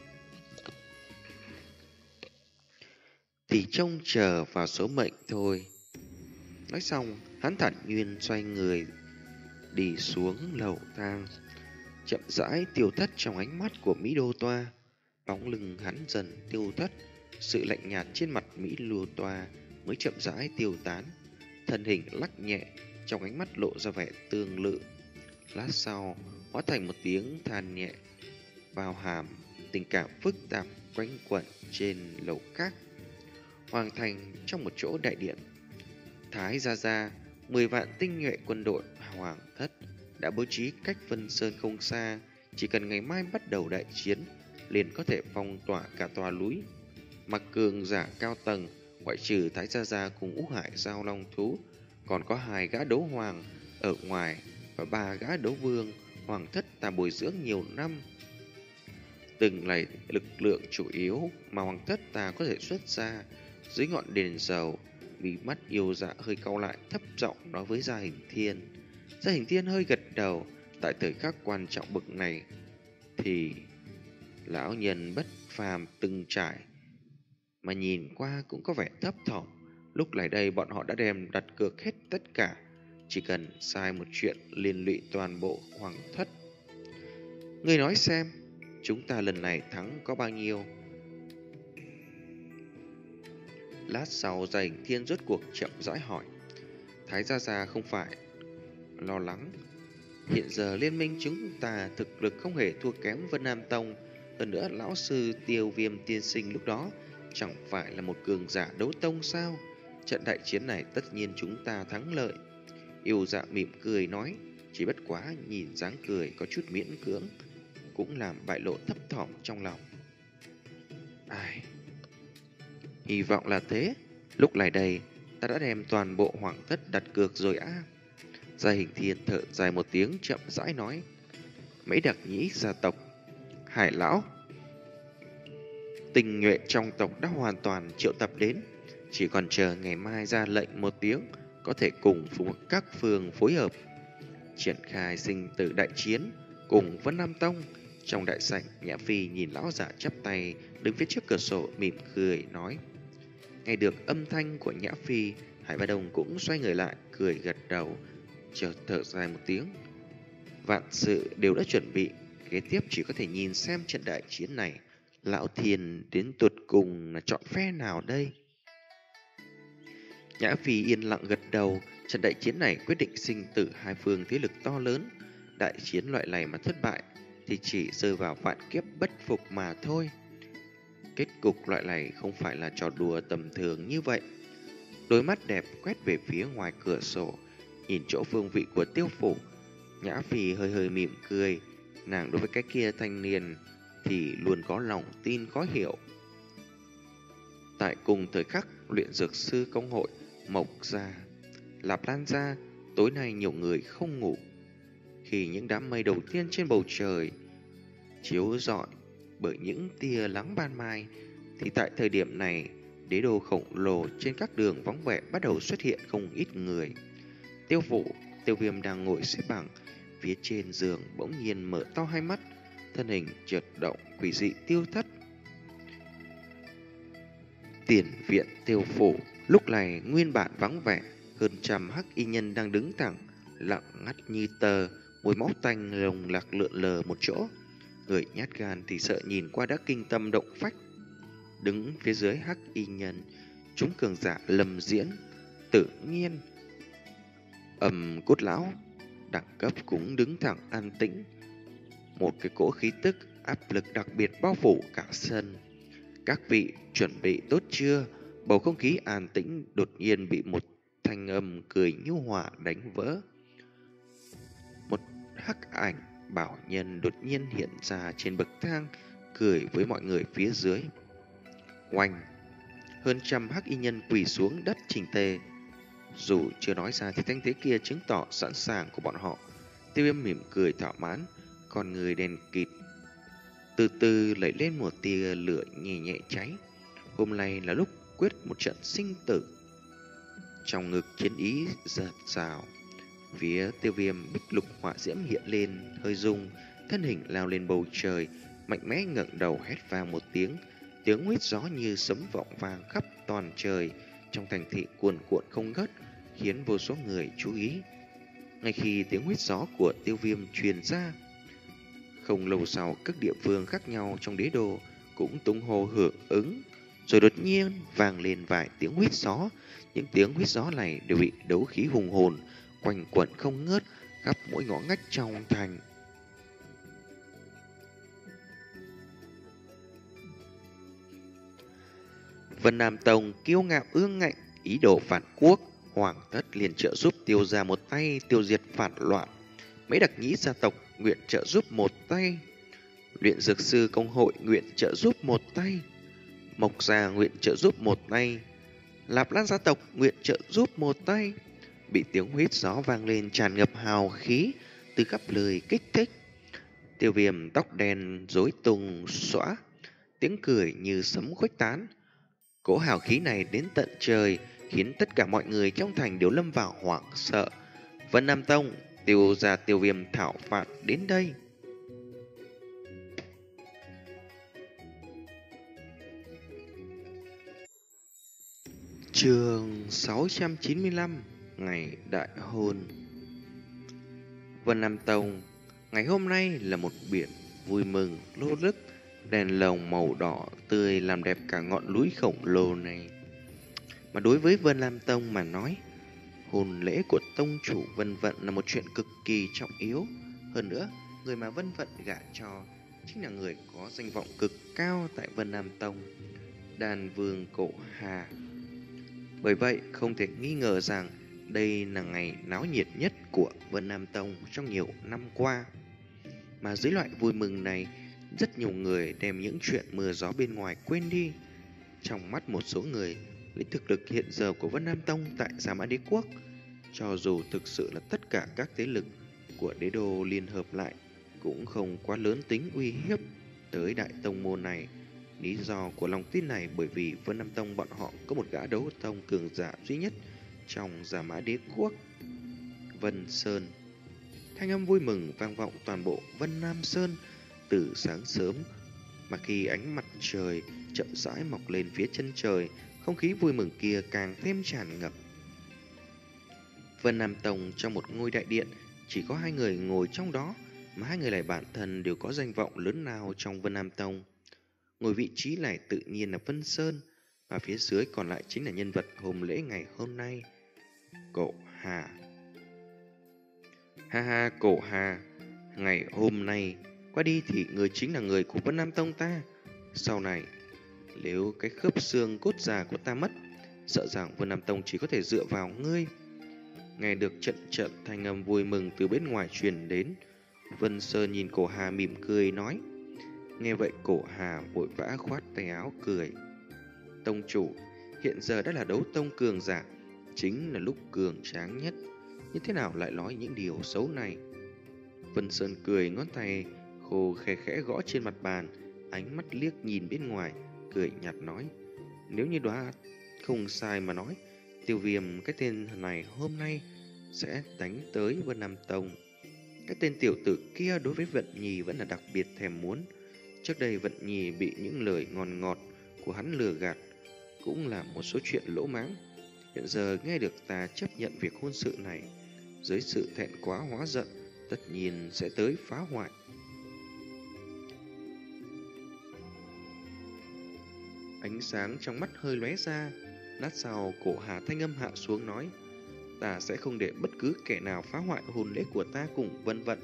thì trông chờ vào số mệnh thôi. Nói xong, hắn thản nhiên xoay người đi xuống lầu thang, chậm rãi tiêu thất trong ánh mắt của Mỹ Đô Toa. Bóng lưng hắn dần tiêu thất, sự lạnh nhạt trên mặt Mỹ Đô Toa mới chậm rãi tiêu tán. Thân hình lắc nhẹ, trong ánh mắt lộ ra vẻ tương lự. Lát sau, hóa thành một tiếng than nhẹ, bao hàm tình cảm phức tạp quanh quẩn trên lầu các. Hoàng thành trong một chỗ đại điện, Thái Gia Gia, mười vạn tinh nhuệ quân đội Hoàng Thất đã bố trí cách Vân Sơn không xa, chỉ cần ngày mai bắt đầu đại chiến, liền có thể phong tỏa cả tòa núi. Mặc cường giả cao tầng, ngoại trừ Thái Gia Gia cùng Ú Hải Giao Long Thú, còn có hai gã đấu hoàng ở ngoài và ba gã đấu vương Hoàng Thất ta bồi dưỡng nhiều năm. Từng là lực lượng chủ yếu mà Hoàng Thất ta có thể xuất ra. Dưới ngọn đèn dầu, mí mắt yêu dạ hơi cau lại, thấp giọng nói với Gia Hình Thiên. Gia Hình Thiên hơi gật đầu. Tại thời khắc quan trọng bậc này thì lão nhân bất phàm từng trải, mà nhìn qua cũng có vẻ thấp thỏm. Lúc này đây bọn họ đã đem đặt cược hết tất cả, chỉ cần sai một chuyện liên lụy toàn bộ Hoàng Thất. Ngươi nói xem, chúng ta lần này thắng có bao nhiêu? Lát sau, Gia Hình Thiên rốt cuộc chậm rãi hỏi. Thái Gia Gia không phải lo lắng. Hiện giờ liên minh chúng ta thực lực không hề thua kém Vân Nam Tông. Hơn nữa lão sư Tiêu Viêm tiên sinh lúc đó chẳng phải là một cường giả đấu tông sao? Trận đại chiến này tất nhiên chúng ta thắng lợi. Yêu dạ mỉm cười nói, chỉ bất quá nhìn dáng cười có chút miễn cưỡng, cũng làm bại lộ thấp thỏm trong lòng. Ai... hy vọng là thế. Lúc này đây, ta đã đem toàn bộ Hoàng Thất đặt cược rồi á. Gia Hình Thiên thở dài một tiếng, chậm rãi nói. Mấy đặc nhĩ gia tộc, Hải lão, tinh nhuệ trong tộc đã hoàn toàn triệu tập đến, chỉ còn chờ ngày mai ra lệnh một tiếng, có thể cùng các phương phối hợp triển khai sinh tử đại chiến cùng Vân Nam Tông. Trong đại sảnh, Nhã Phi nhìn lão giả chắp tay đứng phía trước cửa sổ, mỉm cười nói. Nghe được âm thanh của Nhã Phi, Hải Ba Đông cũng xoay người lại, cười gật đầu, chợt thở dài một tiếng. Vạn sự đều đã chuẩn bị, kế tiếp chỉ có thể nhìn xem trận đại chiến này lão Thiên đến tuột cùng là chọn phe nào đây. Nhã Phi yên lặng gật đầu. Trận đại chiến này quyết định sinh tử hai phương thế lực to lớn. Đại chiến loại này mà thất bại thì chỉ rơi vào vạn kiếp bất phục mà thôi. Kết cục loại này không phải là trò đùa tầm thường như vậy. Đôi mắt đẹp quét về phía ngoài cửa sổ, nhìn chỗ phương vị của Tiêu phủ. Nhã Phi hơi hơi mỉm cười. Nàng đối với cái kia thanh niên thì luôn có lòng tin khó hiểu. Tại cùng thời khắc, luyện dược sư công hội, Mộc gia, Lạp Lan gia, tối nay nhiều người không ngủ. Khi những đám mây đầu tiên trên bầu trời chiếu rọi bởi những tia nắng ban mai, thì tại thời điểm này đế đô khổng lồ trên các đường vắng vẻ bắt đầu xuất hiện không ít người. Tiêu Vũ, Tiêu Viêm đang ngồi xếp bằng phía trên giường bỗng nhiên mở to hai mắt, thân hình chợt động quỷ dị tiêu thất. Tiền viện Tiêu Phủ lúc này nguyên bản vắng vẻ, hơn trăm hắc y nhân đang đứng thẳng, lặng ngắt như tờ, mùi máu tanh lồng lạc lượn lờ một chỗ. Người nhát gan thì sợ nhìn qua đã kinh tâm động phách. Đứng phía dưới hắc y nhân, chúng cường giả lầm diễn, tự nhiên. Ầm Cốt lão, đẳng cấp cũng đứng thẳng an tĩnh. Một cái cỗ khí tức áp lực đặc biệt bao phủ cả sân. Các vị chuẩn bị tốt chưa? Bầu không khí an tĩnh đột nhiên bị một thanh âm cười nhu hòa đánh vỡ. Một hắc ảnh bảo nhân đột nhiên hiện ra trên bậc thang, cười với mọi người phía dưới. Oanh! Hơn trăm hắc y nhân quỳ xuống đất chỉnh tề. Dù chưa nói ra thì thanh thế kia chứng tỏ sẵn sàng của bọn họ. Tiêu Viêm mỉm cười thỏa mãn, con người đèn kịt từ từ lấy lên một tia lửa nhẹ nhẹ cháy. Hôm nay là lúc quyết một trận sinh tử. Trong ngực chiến ý giật rào, phía Tiêu Viêm bích lục hỏa diễm hiện lên hơi rung, thân hình lao lên bầu trời, mạnh mẽ ngẩng đầu hét vang một tiếng, tiếng huýt gió như sấm vọng vang khắp toàn trời, trong thành thị cuồn cuộn không ngớt, khiến vô số người chú ý. Ngay khi tiếng huýt gió của Tiêu Viêm truyền ra, không lâu sau các địa phương khác nhau trong đế đô cũng tung hô hưởng ứng, rồi đột nhiên vang lên vài tiếng huýt gió. Những tiếng huýt gió này đều bị đấu khí hùng hồn quanh quẩn không ngớt khắp mỗi ngõ ngách trong thành. Vân Nam Tông kiêu ngạo ương ngạnh, ý đồ phản quốc, hoàng thất liền trợ giúp Tiêu gia một tay tiêu diệt phản loạn. Mấy đặc nhĩ gia tộc nguyện trợ giúp một tay, luyện dược sư công hội nguyện trợ giúp một tay, Mộc gia nguyện trợ giúp một tay, Lạp Lan gia tộc nguyện trợ giúp một tay. Bị tiếng huýt gió vang lên tràn ngập hào khí từ khắp lời kích thích. Tiêu Viêm tóc đen rối tung xõa, tiếng cười như sấm khuếch tán. Cỗ hào khí này đến tận trời, khiến tất cả mọi người trong thành đều lâm vào hoảng sợ. Vân Nam Tông, Tiêu gia Tiêu Viêm thảo phạt đến đây. Chương sáu trăm chín mươi lăm, ngày đại hôn. Vân Nam Tông, ngày hôm nay là một biển vui mừng lô lức, đèn lồng màu đỏ tươi làm đẹp cả ngọn núi khổng lồ này. Mà đối với Vân Nam Tông mà nói, hôn lễ của tông chủ Vân Vận là một chuyện cực kỳ trọng yếu. Hơn nữa, người mà Vân Vận gả cho chính là người có danh vọng cực cao tại Vân Nam Tông, Đàn Vương Cổ Hà. Bởi vậy, không thể nghi ngờ rằng đây là ngày náo nhiệt nhất của Vân Nam Tông trong nhiều năm qua. Mà dưới loại vui mừng này, rất nhiều người đem những chuyện mưa gió bên ngoài quên đi. Trong mắt một số người, lấy thực lực hiện giờ của Vân Nam Tông tại Gia Mã Đế Quốc, cho dù thực sự là tất cả các thế lực của đế đô liên hợp lại, cũng không quá lớn tính uy hiếp tới đại tông môn này. Lý do của lòng tin này bởi vì Vân Nam Tông bọn họ có một gã đấu tông cường giả duy nhất trong Gia Mã Đế Quốc, Vân Sơn. Thanh âm vui mừng vang vọng toàn bộ Vân Nam Sơn từ sáng sớm, mà khi ánh mặt trời chậm rãi mọc lên phía chân trời, không khí vui mừng kia càng thêm tràn ngập. Vân Nam Tông trong một ngôi đại điện, chỉ có hai người ngồi trong đó, mà hai người này bản thân đều có danh vọng lớn nào trong Vân Nam Tông. Ngồi vị trí này tự nhiên là Vân Sơn, và phía dưới còn lại chính là nhân vật hôn lễ ngày hôm nay, Cổ Hà. Ha ha, Cổ Hà, ngày hôm nay qua đi thì người chính là người của Vân Nam Tông ta. Sau này, nếu cái khớp xương cốt già của ta mất, sợ rằng Vân Nam Tông chỉ có thể dựa vào ngươi. Nghe được trận trận thanh âm vui mừng từ bên ngoài truyền đến, Vân Sơn nhìn Cổ Hà mỉm cười nói. Nghe vậy Cổ Hà vội vã khoát tay áo cười. Tông chủ, hiện giờ đã là đấu tông cường giả, chính là lúc cường tráng nhất, như thế nào lại nói những điều xấu này? Vân Sơn cười, ngón tay khô khẽ khẽ gõ trên mặt bàn, ánh mắt liếc nhìn bên ngoài, cười nhạt nói. Nếu như đoán không sai mà nói, Tiêu Viêm cái tên này hôm nay sẽ đánh tới Vân Nam Tông. Cái tên tiểu tử kia đối với Vận Nhi vẫn là đặc biệt thèm muốn. Trước đây Vận Nhi bị những lời ngon ngọt của hắn lừa gạt, cũng là một số chuyện lỗ mãng. Hiện giờ nghe được ta chấp nhận việc hôn sự này, dưới sự thẹn quá hóa giận, tất nhiên sẽ tới phá hoại. Ánh sáng trong mắt hơi lóe ra, lát sau cổ Hà thanh âm hạ xuống nói: ta sẽ không để bất cứ kẻ nào phá hoại hôn lễ của ta cùng Vân Vận.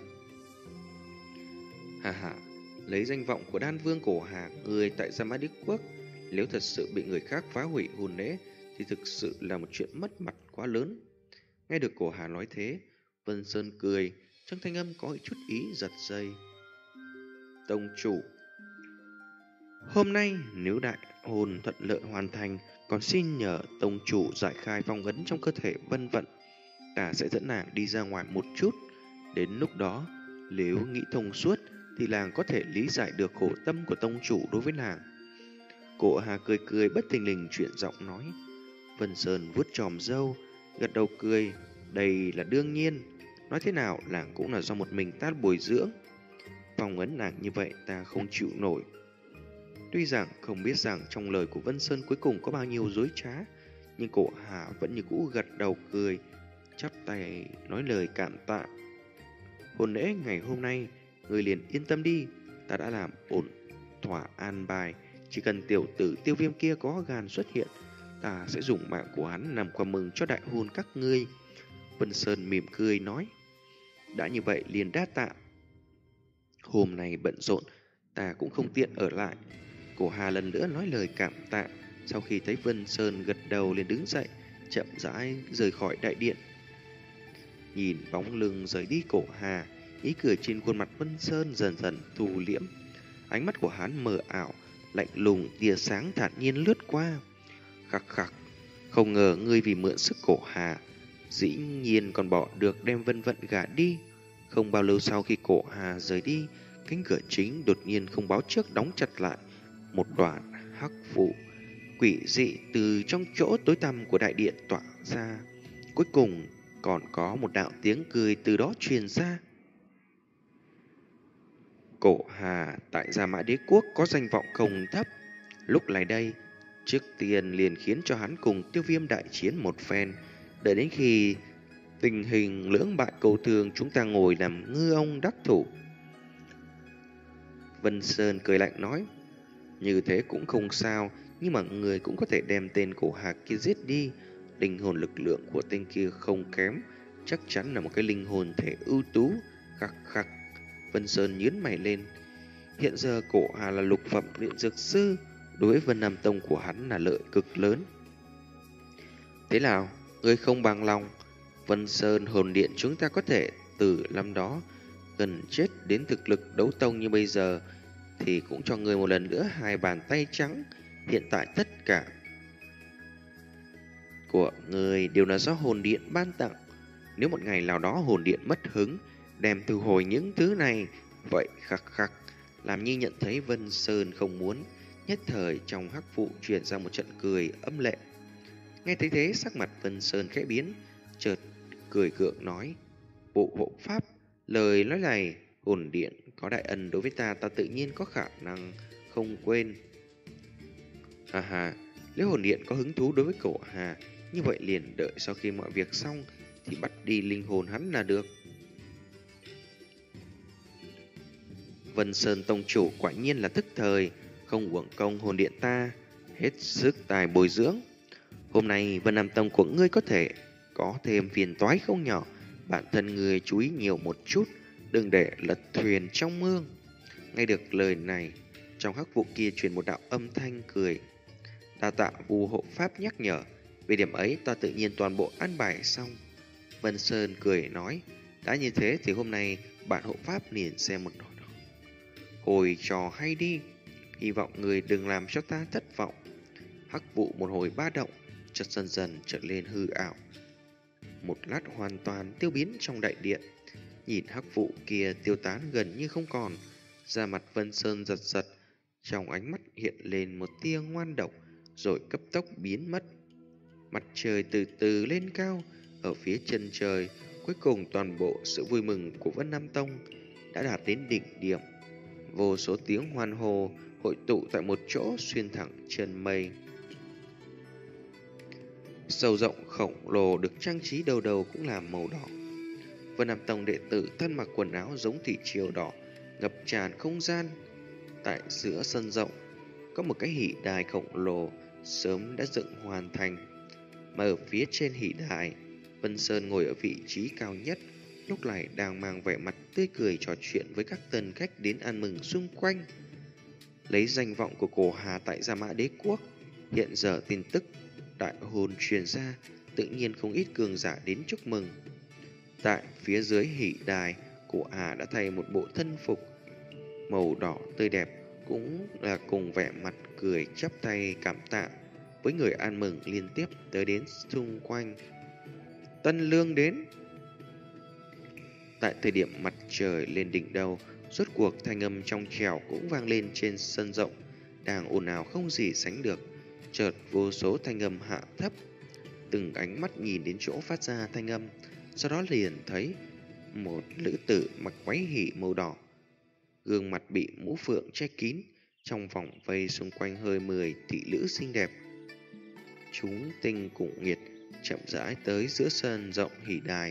Hà hà, lấy danh vọng của đan vương cổ Hà, người tại Gia Mã Đế Quốc, nếu thật sự bị người khác phá hủy hôn lễ thì thực sự là một chuyện mất mặt quá lớn. Nghe được cổ Hà nói thế, Vân Sơn cười, trong thanh âm có chút ý giật dây. Tông chủ, hôm nay nếu đại hồn thuận lợi hoàn thành, còn xin nhờ tông chủ giải khai phong ấn trong cơ thể Vân Vận. Ta sẽ dẫn nàng đi ra ngoài một chút. Đến lúc đó, nếu nghĩ thông suốt thì nàng có thể lý giải được khổ tâm của tông chủ đối với nàng. Cổ Hà cười cười bất thình lình chuyển giọng nói. Vân Sơn vuốt chòm râu, gật đầu cười. Đây là đương nhiên. Nói thế nào nàng cũng là do một mình ta bồi dưỡng. Phong ấn nàng như vậy ta không chịu nổi. Tuy rằng không biết rằng trong lời của Vân Sơn cuối cùng có bao nhiêu dối trá, nhưng cổ Hà vẫn như cũ gật đầu cười, chắp tay nói lời cảm tạ. Hôn lễ ngày hôm nay, người liền yên tâm đi, ta đã làm ổn thỏa an bài. Chỉ cần tiểu tử Tiêu Viêm kia có gan xuất hiện, ta sẽ dùng mạng của hắn làm quà mừng cho đại hôn các ngươi. Vân Sơn mỉm cười nói. Đã như vậy liền đa tạ. Hôm nay bận rộn, ta cũng không tiện ở lại. Cổ Hà lần nữa nói lời cảm tạ. Sau khi thấy Vân Sơn gật đầu liền đứng dậy, chậm rãi rời khỏi đại điện. Nhìn bóng lưng rời đi cổ Hà, ý cười trên khuôn mặt Vân Sơn dần dần thu liễm. Ánh mắt của hắn mờ ảo, lạnh lùng, tia sáng thản nhiên lướt qua. Khắc khắc, không ngờ ngươi vì mượn sức cổ Hà, dĩ nhiên còn bỏ được đem Vân Vận gả đi. Không bao lâu sau khi cổ Hà rời đi, cánh cửa chính đột nhiên không báo trước đóng chặt lại. Một đoạn hắc vụ quỷ dị từ trong chỗ tối tăm của đại điện tỏa ra. Cuối cùng còn có một đạo tiếng cười từ đó truyền ra. Cổ Hà tại Gia Mã Đế Quốc có danh vọng không thấp. Lúc này đây, trước tiên liền khiến cho hắn cùng Tiêu Viêm đại chiến một phen. Đợi đến khi tình hình lưỡng bại cầu thường, chúng ta ngồi làm ngư ông đắc thủ. Vân Sơn cười lạnh nói. Như thế cũng không sao, nhưng mà người cũng có thể đem tên cổ Hà kia giết đi. Linh hồn lực lượng của tên kia không kém, chắc chắn là một cái linh hồn thể ưu tú. Khắc khắc. Vân Sơn nhướng mày lên. Hiện giờ cổ Hà là lục phẩm luyện dược sư, đối với Vân Nam Tông của hắn là lợi cực lớn. Thế nào, ngươi không bằng lòng? Vân Sơn hồn điện chúng ta có thể từ năm đó gần chết đến thực lực đấu tông như bây giờ, thì cũng cho ngươi một lần nữa hai bàn tay trắng. Hiện tại tất cả của ngươi đều là do hồn điện ban tặng. Nếu một ngày nào đó hồn điện mất hứng, đem thu hồi những thứ này, vậy khắc khắc. Làm như nhận thấy Vân Sơn không muốn, nhất thời trong hắc vụ truyền ra một trận cười âm lệ. Nghe thấy thế, sắc mặt Vân Sơn khẽ biến, chợt cười gượng nói: Bộ hộ pháp, lời nói này, hồn điện có đại ân đối với ta, ta tự nhiên có khả năng không quên. Hà hà, nếu hồn điện có hứng thú đối với cổ Hà, như vậy liền đợi sau khi mọi việc xong thì bắt đi linh hồn hắn là được. Vân Sơn tông chủ quả nhiên là tức thời, không uổng công hồn điện ta hết sức tài bồi dưỡng. Hôm nay Vân Nam Tông của ngươi có thể có thêm phiền toái không nhỏ, bản thân ngươi chú ý nhiều một chút, đừng để lật thuyền trong mương. Nghe được lời này, trong hắc vụ kia truyền một đạo âm thanh cười. Đa tạ Vu hộ pháp nhắc nhở, về điểm ấy ta tự nhiên toàn bộ an bài xong. Vân Sơn cười nói, đã như thế thì hôm nay bạn hộ pháp liền xem một hồi trò hay đi, hy vọng người đừng làm cho ta thất vọng. Hắc vụ một hồi ba động, chợt dần dần trở lên hư ảo, một lát hoàn toàn tiêu biến trong đại điện. Nhìn hắc vụ kia tiêu tán gần như không còn, da mặt Vân Sơn giật giật, trong ánh mắt hiện lên một tia ngoan độc, rồi cấp tốc biến mất. Mặt trời từ từ lên cao ở phía chân trời. Cuối cùng toàn bộ sự vui mừng của Vân Nam Tông đã đạt đến đỉnh điểm. Vô số tiếng hoan hô hội tụ tại một chỗ xuyên thẳng chân mây. Sâu rộng khổng lồ được trang trí đầu đầu cũng là màu đỏ. Vân Nam Tông đệ tử thân mặc quần áo giống thủy triều đỏ, ngập tràn không gian. Tại giữa sân rộng có một cái hỷ đài khổng lồ sớm đã dựng hoàn thành. Mà ở phía trên hỷ đài, Vân Sơn ngồi ở vị trí cao nhất, lúc này đang mang vẻ mặt tươi cười trò chuyện với các tân khách đến ăn mừng xung quanh. Lấy danh vọng của cổ Hà tại Gia Mã Đế Quốc, hiện giờ tin tức đại hôn truyền ra, tự nhiên không ít cường giả đến chúc mừng. Tại phía dưới hỷ đài, cổ Hà đã thay một bộ thân phục màu đỏ tươi đẹp, cũng là cùng vẻ mặt cười chắp tay cảm tạ với người ăn mừng liên tiếp tới đến xung quanh. Tân Lương đến. Tại thời điểm mặt trời lên đỉnh đầu, rốt cuộc thanh âm trong trẻo cũng vang lên trên sân rộng, đang ồn ào không gì sánh được. Chợt vô số thanh âm hạ thấp, từng ánh mắt nhìn đến chỗ phát ra thanh âm, sau đó liền thấy một nữ tử mặc váy hỉ màu đỏ, gương mặt bị mũ phượng che kín, trong vòng vây xung quanh hơi mười thị nữ xinh đẹp. Chúng tinh cùng nghiệt chậm rãi tới giữa sân rộng hỉ đài.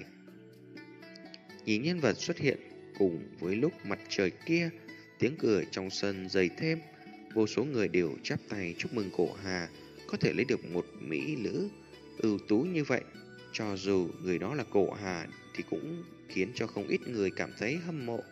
Nhìn nhân vật xuất hiện cùng với lúc mặt trời kia, tiếng cười trong sân dày thêm. Vô số người đều chắp tay chúc mừng cổ Hà có thể lấy được một mỹ nữ ưu tú như vậy. Cho dù người đó là cổ Hà thì cũng khiến cho không ít người cảm thấy hâm mộ.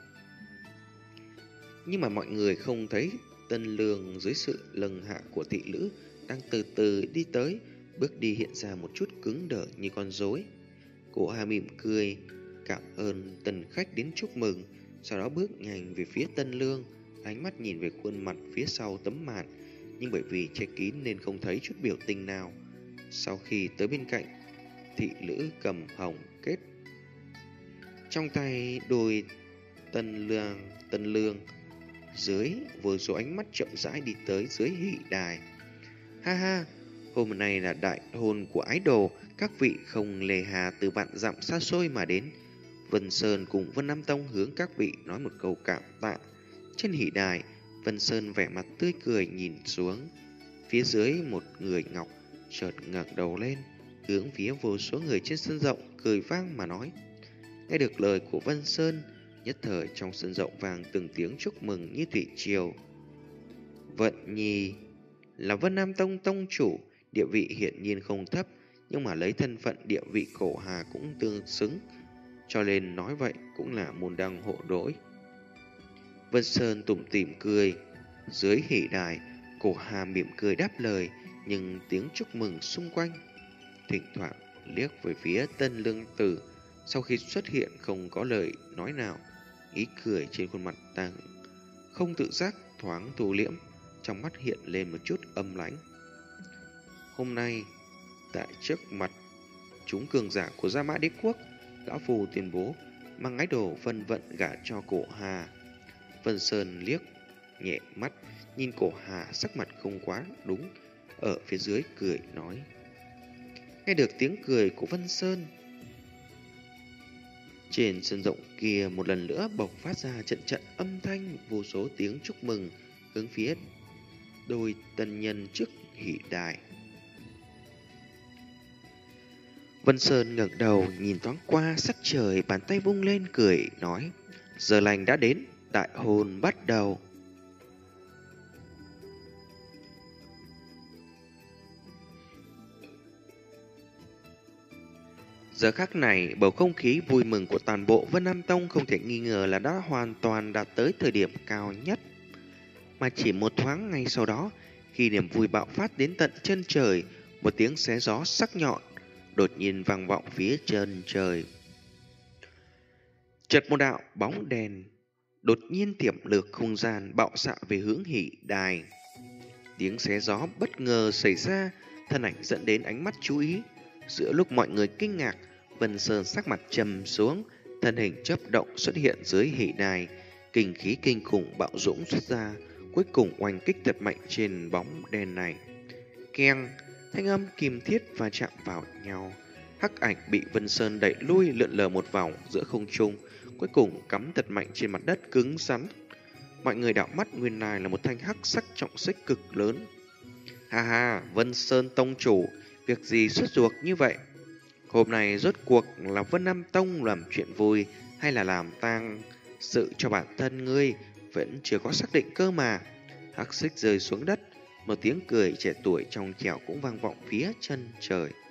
Nhưng mà mọi người không thấy Tân Lương dưới sự lâng hạ của thị nữ đang từ từ đi tới, bước đi hiện ra một chút cứng đờ như con rối. Cổ Hà mỉm cười cảm ơn tân khách đến chúc mừng, sau đó bước nhanh về phía Tân Lương, ánh mắt nhìn về khuôn mặt phía sau tấm màn, nhưng bởi vì che kín nên không thấy chút biểu tình nào. Sau khi tới bên cạnh, thị nữ cầm hồng kết trong tay đôi Tân Lương, Tân Lương dưới vô số ánh mắt chậm rãi đi tới dưới hỷ đài. Ha ha, hôm nay là đại hôn của ái đồ, các vị không lề hà từ vạn dặm xa xôi mà đến. Vân Sơn cùng Vân Nam Tông hướng các vị nói một câu cảm tạ. Trên hỷ đài, Vân Sơn vẻ mặt tươi cười nhìn xuống. Phía dưới một người ngọc chợt ngẩng đầu lên, hướng phía vô số người trên sân rộng cười vang mà nói. Nghe được lời của Vân Sơn, nhất thời trong sân rộng vang từng tiếng chúc mừng như thủy triều. Vận Nhi là Vân Nam Tông tông chủ, địa vị hiển nhiên không thấp, nhưng mà lấy thân phận địa vị cổ Hà cũng tương xứng, cho nên nói vậy cũng là môn đăng hộ đối. Vân Sơn tủm tỉm cười. Dưới hỷ đài, cổ Hà mỉm cười đáp lời, nhưng tiếng chúc mừng xung quanh. Thỉnh thoảng liếc về phía Tân Lương Tử, sau khi xuất hiện không có lời nói nào, ý cười trên khuôn mặt tàng không tự giác thoáng thu liễm, trong mắt hiện lên một chút âm lãnh. Hôm nay, tại trước mặt chúng cường giả của Gia Mã Đế Quốc, lão phù tuyên bố mang ái đồ Vân Vận gả cho cổ Hà. Vân Sơn liếc nhẹ mắt nhìn cổ Hà, sắc mặt không quá đúng, ở phía dưới cười nói. Nghe được tiếng cười của Vân Sơn, trên sân rộng kia một lần nữa bộc phát ra trận trận âm thanh, vô số tiếng chúc mừng hướng phía đôi tân nhân trước hỷ đài. Vân Sơn ngẩng đầu nhìn thoáng qua sắc trời, bàn tay vung lên cười nói. Giờ lành đã đến, đại hôn bắt đầu. Giờ khắc này, bầu không khí vui mừng của toàn bộ Vân Nam Tông không thể nghi ngờ là đã hoàn toàn đạt tới thời điểm cao nhất. Mà chỉ một thoáng ngay sau đó, khi niềm vui bạo phát đến tận chân trời, một tiếng xé gió sắc nhọn đột nhiên vang vọng phía chân trời. Chợt một đạo bóng đèn đột nhiên tiềm lược không gian, bạo xạ về hướng hỷ đài. Tiếng xé gió bất ngờ xảy ra, thân ảnh dẫn đến ánh mắt chú ý. Giữa lúc mọi người kinh ngạc, Vân Sơn sắc mặt trầm xuống, thân hình chớp động xuất hiện dưới hỷ đài, kinh khí kinh khủng bạo dũng xuất ra, cuối cùng oanh kích thật mạnh trên bóng đèn này. Keng, thanh âm kim thiết va chạm vào nhau. Hắc ảnh bị Vân Sơn đẩy lui lượn lờ một vòng giữa không trung, cuối cùng cắm thật mạnh trên mặt đất cứng rắn. Mọi người đảo mắt, nguyên lai là một thanh hắc sắc trọng xích cực lớn. Ha ha, Vân Sơn tông chủ, việc gì xuất ruột như vậy? Hôm nay rốt cuộc là Vân Nam Tông làm chuyện vui hay là làm tang sự cho bản thân ngươi, vẫn chưa có xác định cơ mà. Hắc xích rơi xuống đất, một tiếng cười trẻ tuổi trong trẻo cũng vang vọng phía chân trời.